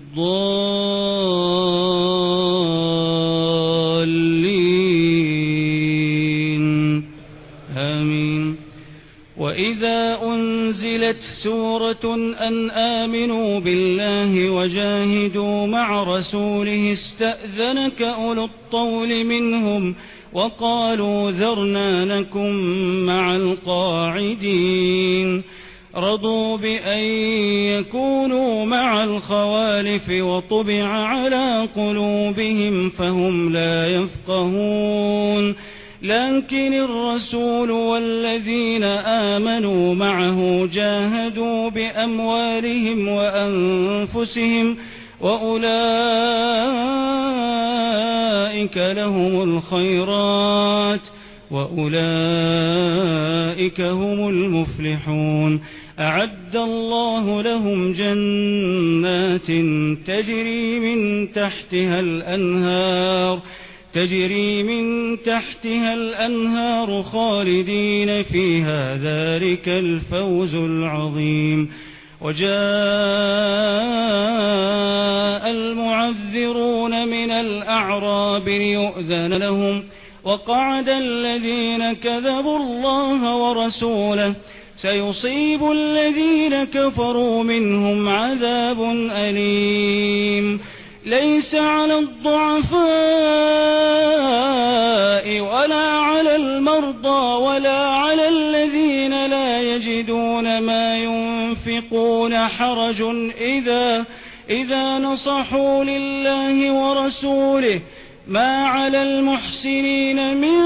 الضالين آمين. وإذا أنزلت سورة أن آمنوا بالله وجاهدوا مع رسوله استأذنك أولو الطول منهم وقالوا ذرنا نكن مع القاعدين رضوا بأن يكونوا مع الخوالف وطبع على قلوبهم فهم لا يفقهون لكن الرسول والذين آمنوا معه جاهدوا بأموالهم وأنفسهم وأولئك لهم الخيرات وأولئك هم المفلحون. أعد الله لهم جنات تجري من تحتها الأنهار تجري من تحتها الأنهار خالدين فيها ذلك الفوز العظيم. وجاء المعذرون من الأعراب ليؤذن لهم وقعد الذين كذبوا الله ورسوله سيصيب الذين كفروا منهم عذاب أليم. ليس على الضعفاء ولا على المرضى ولا على الذين لا يجدون ما ينفقون حرج إذا, إذا نصحوا لله ورسوله ما على المحسنين من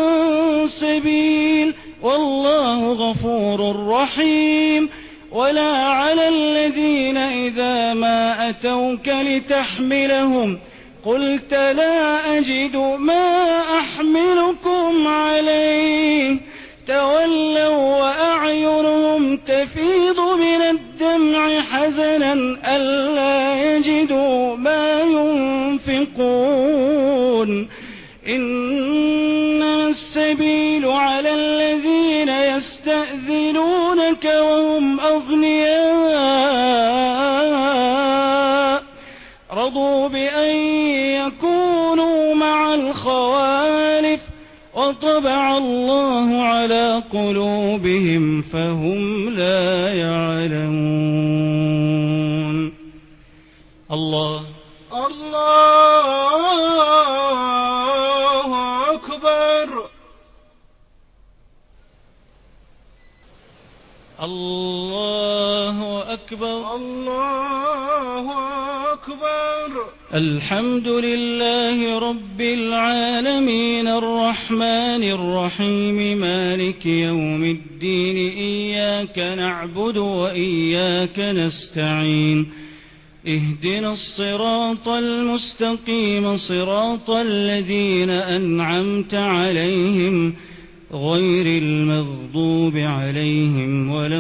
سبيل والله غفور رحيم. ولا على الذين إذا ما أتوك لتحملهم قلت لا أجد ما أحملكم عليه تولوا وأعينهم تفيض من الدمع حزنا ألا يجدوا ما ينفقون. إنما السبيل على الذين يستأذنونك وهم أغنياء رضوا بأن يكونوا مع الخوالف وطبع الله على قلوبهم فهم لا يعلمون. الله الله أكبر الله أكبر الله أكبر. الحمد لله رب العالمين الرحمن الرحيم مالك يوم الدين إياك نعبد وإياك نستعين اهدنا الصراط المستقيم صراط الذين أنعمت عليهم غير المغضوب عليهم ولا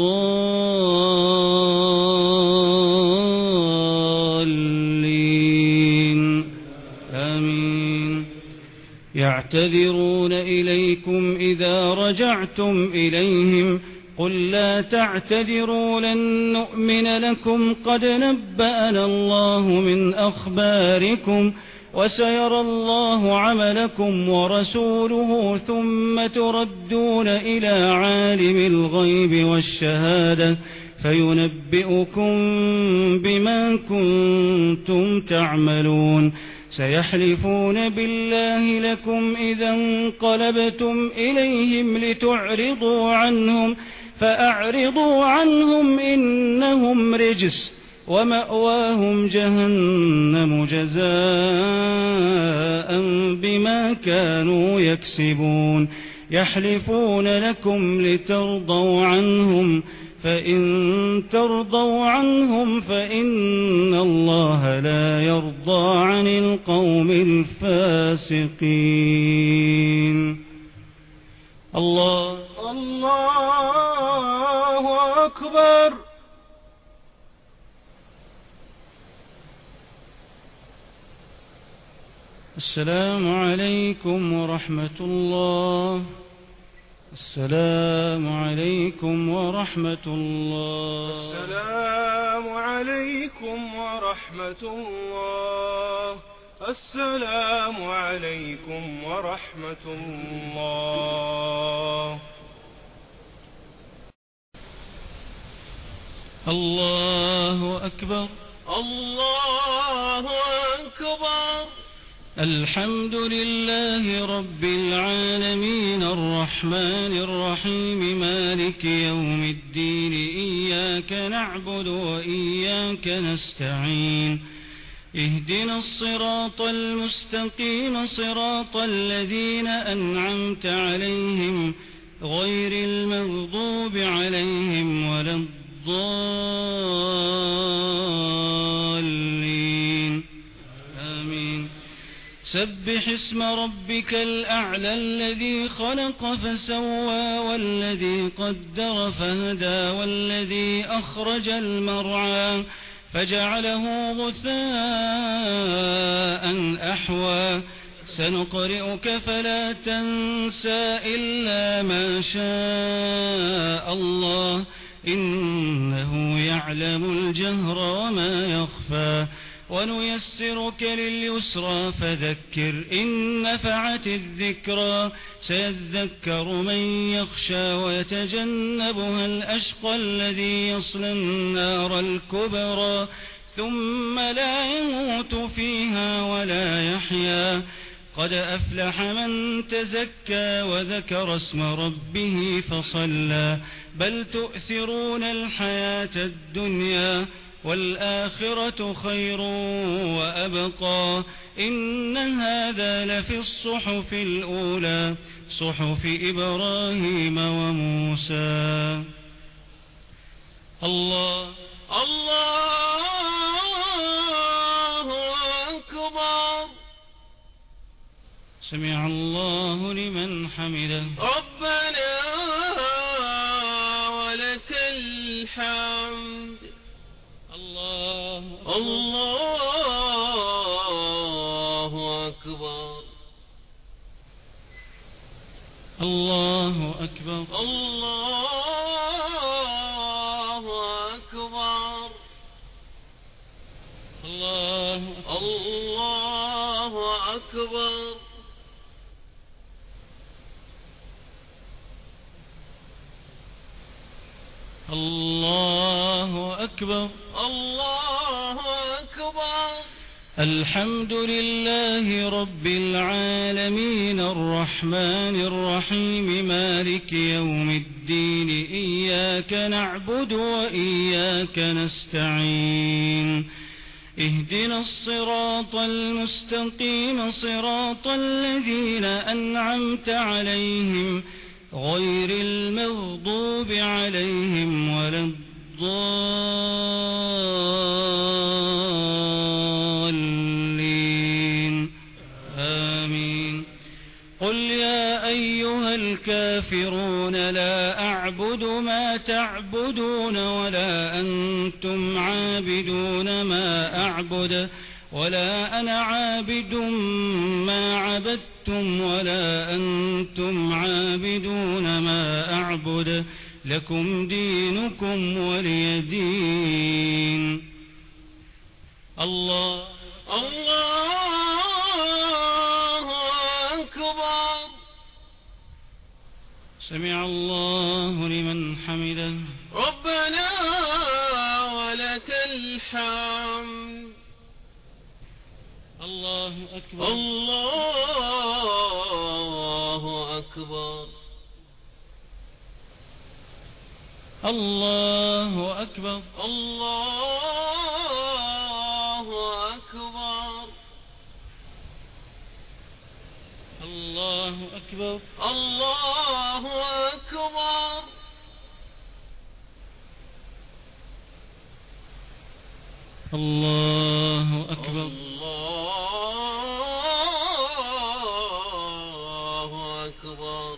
الضالين آمين. يعتذرون إليكم إذا رجعتم إليهم قل لا تعتذروا لن نؤمن لكم قد نبأنا الله من أخباركم وسيرى الله عملكم ورسوله ثم تردون إلى عالم الغيب والشهادة فينبئكم بما كنتم تعملون. سيحلفون بالله لكم إذا انقلبتم إليهم لتعرضوا عنهم فأعرضوا عنهم إنهم رجس ومأواهم جهنم جزاء بما كانوا يكسبون. يحلفون لكم لترضوا عنهم فإن ترضوا عنهم فإن الله لا يرضى عن القوم الفاسقين. الله الله أكبر. السلام عليكم ورحمة الله. السلام عليكم ورحمة الله. السلام عليكم ورحمة الله. السلام عليكم ورحمة الله. الله أكبر. الله أكبر. الحمد لله رب العالمين الرحمن الرحيم مالك يوم الدين إياك نعبد وإياك نستعين اهدنا الصراط المستقيم صراط الذين أنعمت عليهم غير المغضوب عليهم ولا الضالين آمين. سبح اسم ربك الأعلى الذي خلق فسوى والذي قدر فهدى والذي أخرج المرعى فجعله غثاء أحوى سنقرئك فلا تنسى إلا ما شاء الله إنه يعلم الجهر وما يخفى ونيسرك لليسرى فذكر إن نفعت الذكرى سيذكر من يخشى ويتجنبها الأشقى الذي يصلى النار الكبرى ثم لا يموت فيها ولا يحيا قد أفلح من تزكى وذكر اسم ربه فصلى بل تؤثرون الحياة الدنيا والآخرة خير وأبقى إن هذا لفي الصحف الأولى صحف إبراهيم وموسى. الله الله أكبر. سمع الله لمن حمده. ربنا ولك الحمد. الله الله أكبر. الله أكبر. الله أكبر. الله الله أكبر. الله أكبر. الله أكبر. الحمد لله رب العالمين الرحمن الرحيم مالك يوم الدين إياك نعبد وإياك نستعين اهدنا الصراط المستقيم صراط الذين أنعمت عليهم غير المغضوب عليهم ولا الضالين آمين. قل يا أيها الكافرون لا أعبد ما تعبدون ولا أنتم عابدون ما أعبد ولا أنا عابد ما عبدتم ولا أنتم عابدون ما أعبد لكم دينكم ولي دين. الله الله أكبر. سمع الله لمن حمده. ربنا ولك الحمد. الله أكبر. الله أكبر. الله أكبر. الله أكبر. الله أكبر. الله أكبر. الله أكبر. الله أكبر.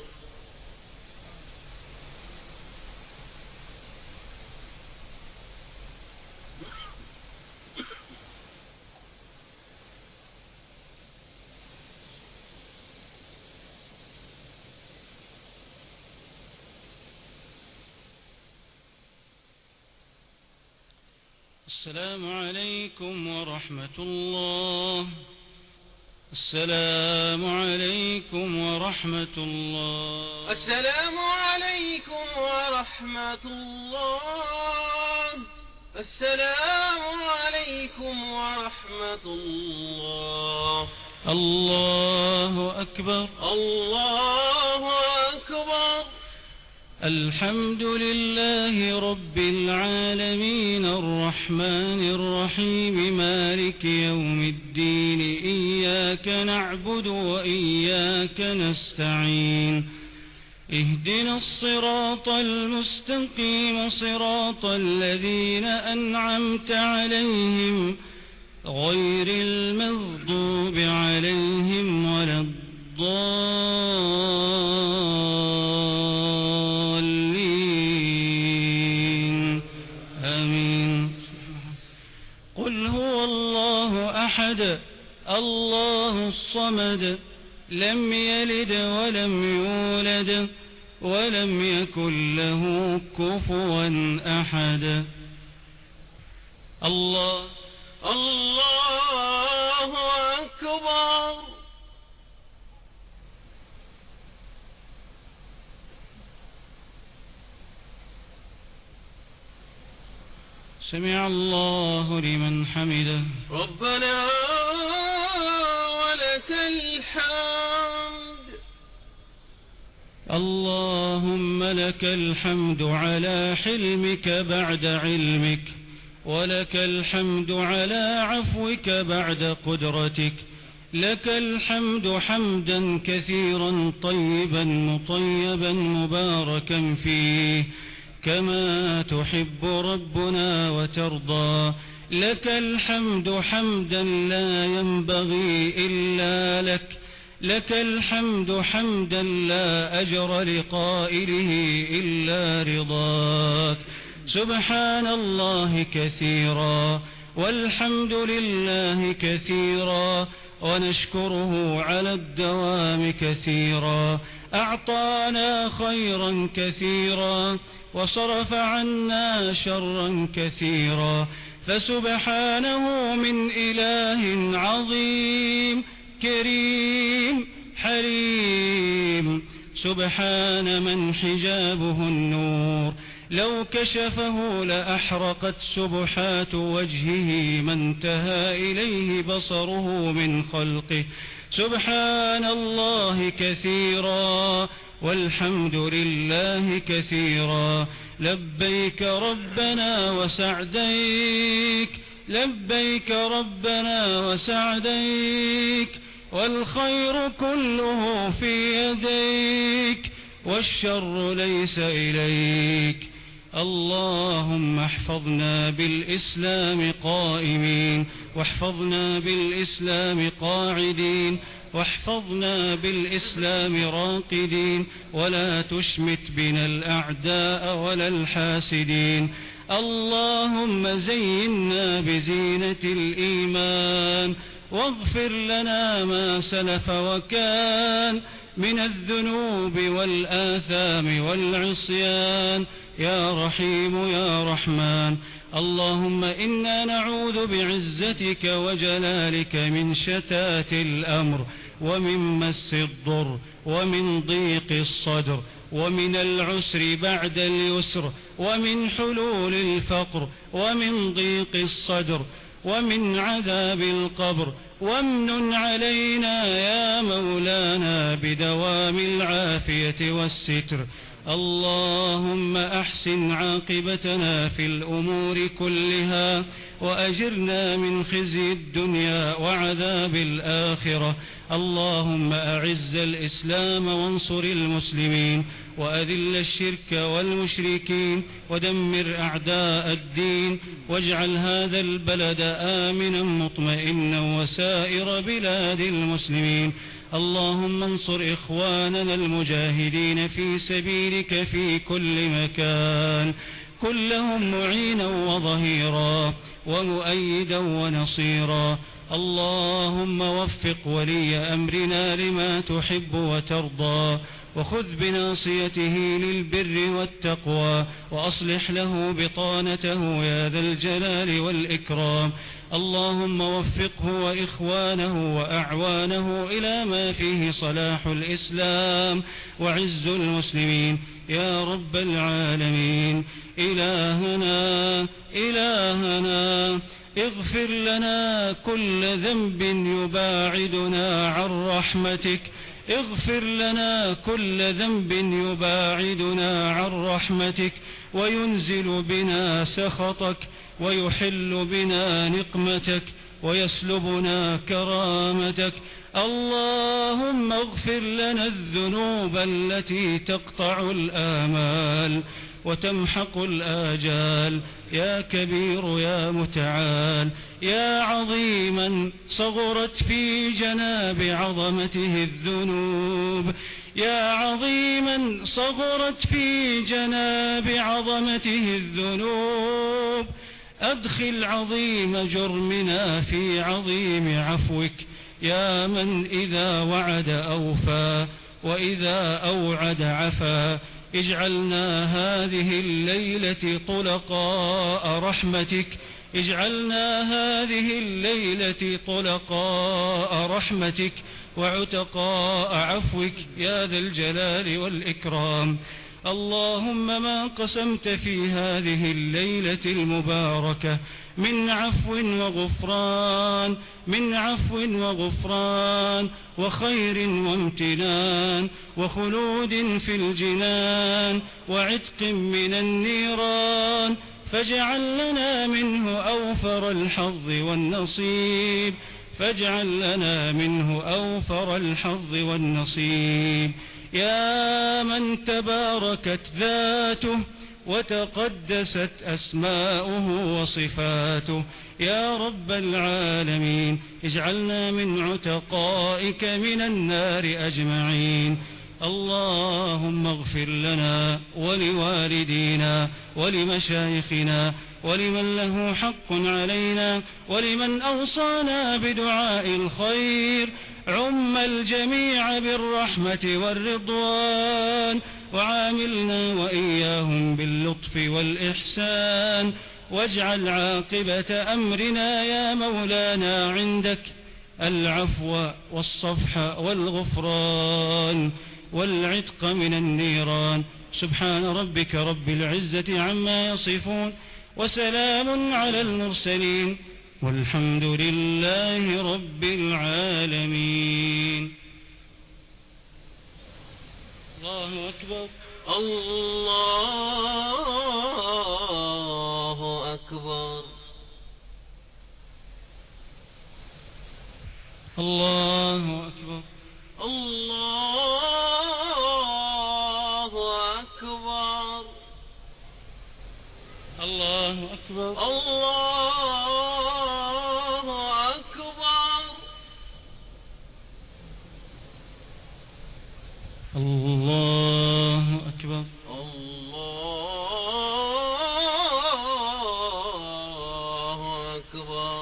السلام عليكم ورحمة الله. السلام عليكم ورحمة الله. السلام عليكم ورحمة الله. السلام عليكم ورحمة الله. الله أكبر. الله أكبر. الحمد لله رب العالمين الرحمن الرحيم مالك يوم الدين إياك نعبد وإياك نستعين اهدنا الصراط المستقيم صراط الذين أنعمت عليهم غير المغضوب عليهم ولا الضالين آمين. قل هو الله أحد الله الصمد لم يلد ولم يولد ولم يكن له كفوا أحد. الله الله أكبر. سمع الله لمن حمده. ربنا ولك الحمد. اللهم لك الحمد على حلمك بعد علمك، ولك الحمد على عفوك بعد قدرتك، لك الحمد حمدا كثيرا طيبا مطيبا مباركا فيه كما تحب ربنا وترضى. لك الحمد حمدا لا ينبغي إلا لك، لك الحمد حمدا لا أجر لقائله إلا رضاك. سبحان الله كثيرا والحمد لله كثيرا، ونشكره على الدوام كثيرا. أعطانا خيرا كثيرا وصرف عنا شرا كثيرا، فسبحانه من إله عظيم كريم حليم. سبحان من حجابه النور، لو كشفه لأحرقت سبحات وجهه ما انتهى إليه بصره من خلقه. سبحان الله كثيرا والحمد لله كثيرا. لبيك ربنا وسعديك، لبيك ربنا وسعديك، والخير كله في يديك والشر ليس إليك. اللهم احفظنا بالإسلام قائمين، واحفظنا بالإسلام قاعدين، واحفظنا بالإسلام راقدين، ولا تشمت بنا الأعداء ولا الحاسدين. اللهم زينا بزينة الإيمان، واغفر لنا ما سلف وكان من الذنوب والآثام والعصيان يا رحيم يا رحمن. اللهم إنا نعوذ بعزتك وجلالك من شتات الأمر، ومن مس الضر، ومن ضيق الصدر، ومن العسر بعد اليسر، ومن حلول الفقر، ومن ضيق الصدر، ومن عذاب القبر. وامنن علينا يا مولانا بدوام العافية والستر. اللهم أحسن عاقبتنا في الأمور كلها، وأجرنا من خزي الدنيا وعذاب الآخرة. اللهم أعز الإسلام وانصر المسلمين، وأذل الشرك والمشركين، ودمر أعداء الدين، واجعل هذا البلد آمنا مطمئنا وسائر بلاد المسلمين. اللهم انصر إخواننا المجاهدين في سبيلك في كل مكان، كن لهم معينا وظهيرا ومؤيدا ونصيرا. اللهم وفق ولي أمرنا لما تحب وترضى، وخذ بناصيته للبر والتقوى، وأصلح له بطانته يا ذا الجلال والإكرام. اللهم وفقه وإخوانه وأعوانه إلى ما فيه صلاح الإسلام وعز المسلمين يا رب العالمين. إلهنا إلهنا اغفر لنا كل ذنب يباعدنا عن رحمتك، اغفر لنا كل ذنب يباعدنا عن رحمتك، وينزل بنا سخطك، ويحل بنا نقمتك، ويسلبنا كرامتك. اللهم اغفر لنا الذنوب التي تقطع الآمال وتمحق الآجال، يا كبير يا متعال، يا عظيما صغرت في جناب عظمته الذنوب، يا عظيما صغرت في جناب عظمته الذنوب. أدخل عظيم جرمنا في عظيم عفوك، يا من إذا وعد أوفى وإذا أوعد عفا. اجعلنا هذه الليلة طلقاء رحمتك اجعلنا هذه الليلة طلقاء رحمتك وعتقاء عفوك يا ذا الجلال والإكرام. اللهم ما قسمت في هذه الليلة المباركة من عفو وغفران من عفو وغفران وخير وامتنان وخلود في الجنان وعتق من النيران، فاجعل لنا منه أوفر الحظ والنصيب فاجعل لنا منه أوفر الحظ والنصيب. يا من تباركت ذاته وتقدست أسماؤه وصفاته، يا رب العالمين اجعلنا من عتقائك من النار أجمعين. اللهم اغفر لنا ولوالدينا ولمشايخنا ولمن له حق علينا ولمن أوصانا بدعاء الخير. عم الجميع بالرحمة والرضوان، وعاملنا وإياهم باللطف والإحسان، واجعل عاقبة أمرنا يا مولانا عندك العفو والصفح والغفران والعتق من النيران. سبحان ربك رب العزة عما يصفون وسلام على المرسلين والحمد لله رب العالمين. الله أكبر الله أكبر الله أكبر الله أكبر الله أكبر الله أكبر الله أكبر الله أكبر.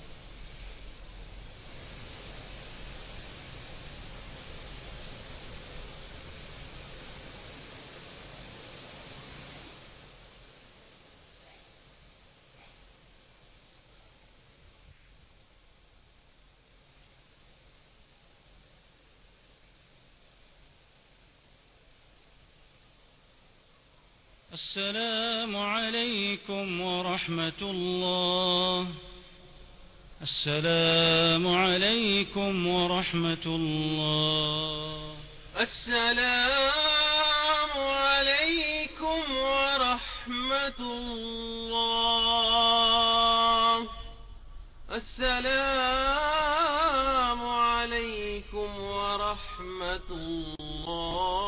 السلام عليكم ورحمة الله. السلام عليكم ورحمة الله. السلام عليكم ورحمة الله. السلام عليكم ورحمة الله.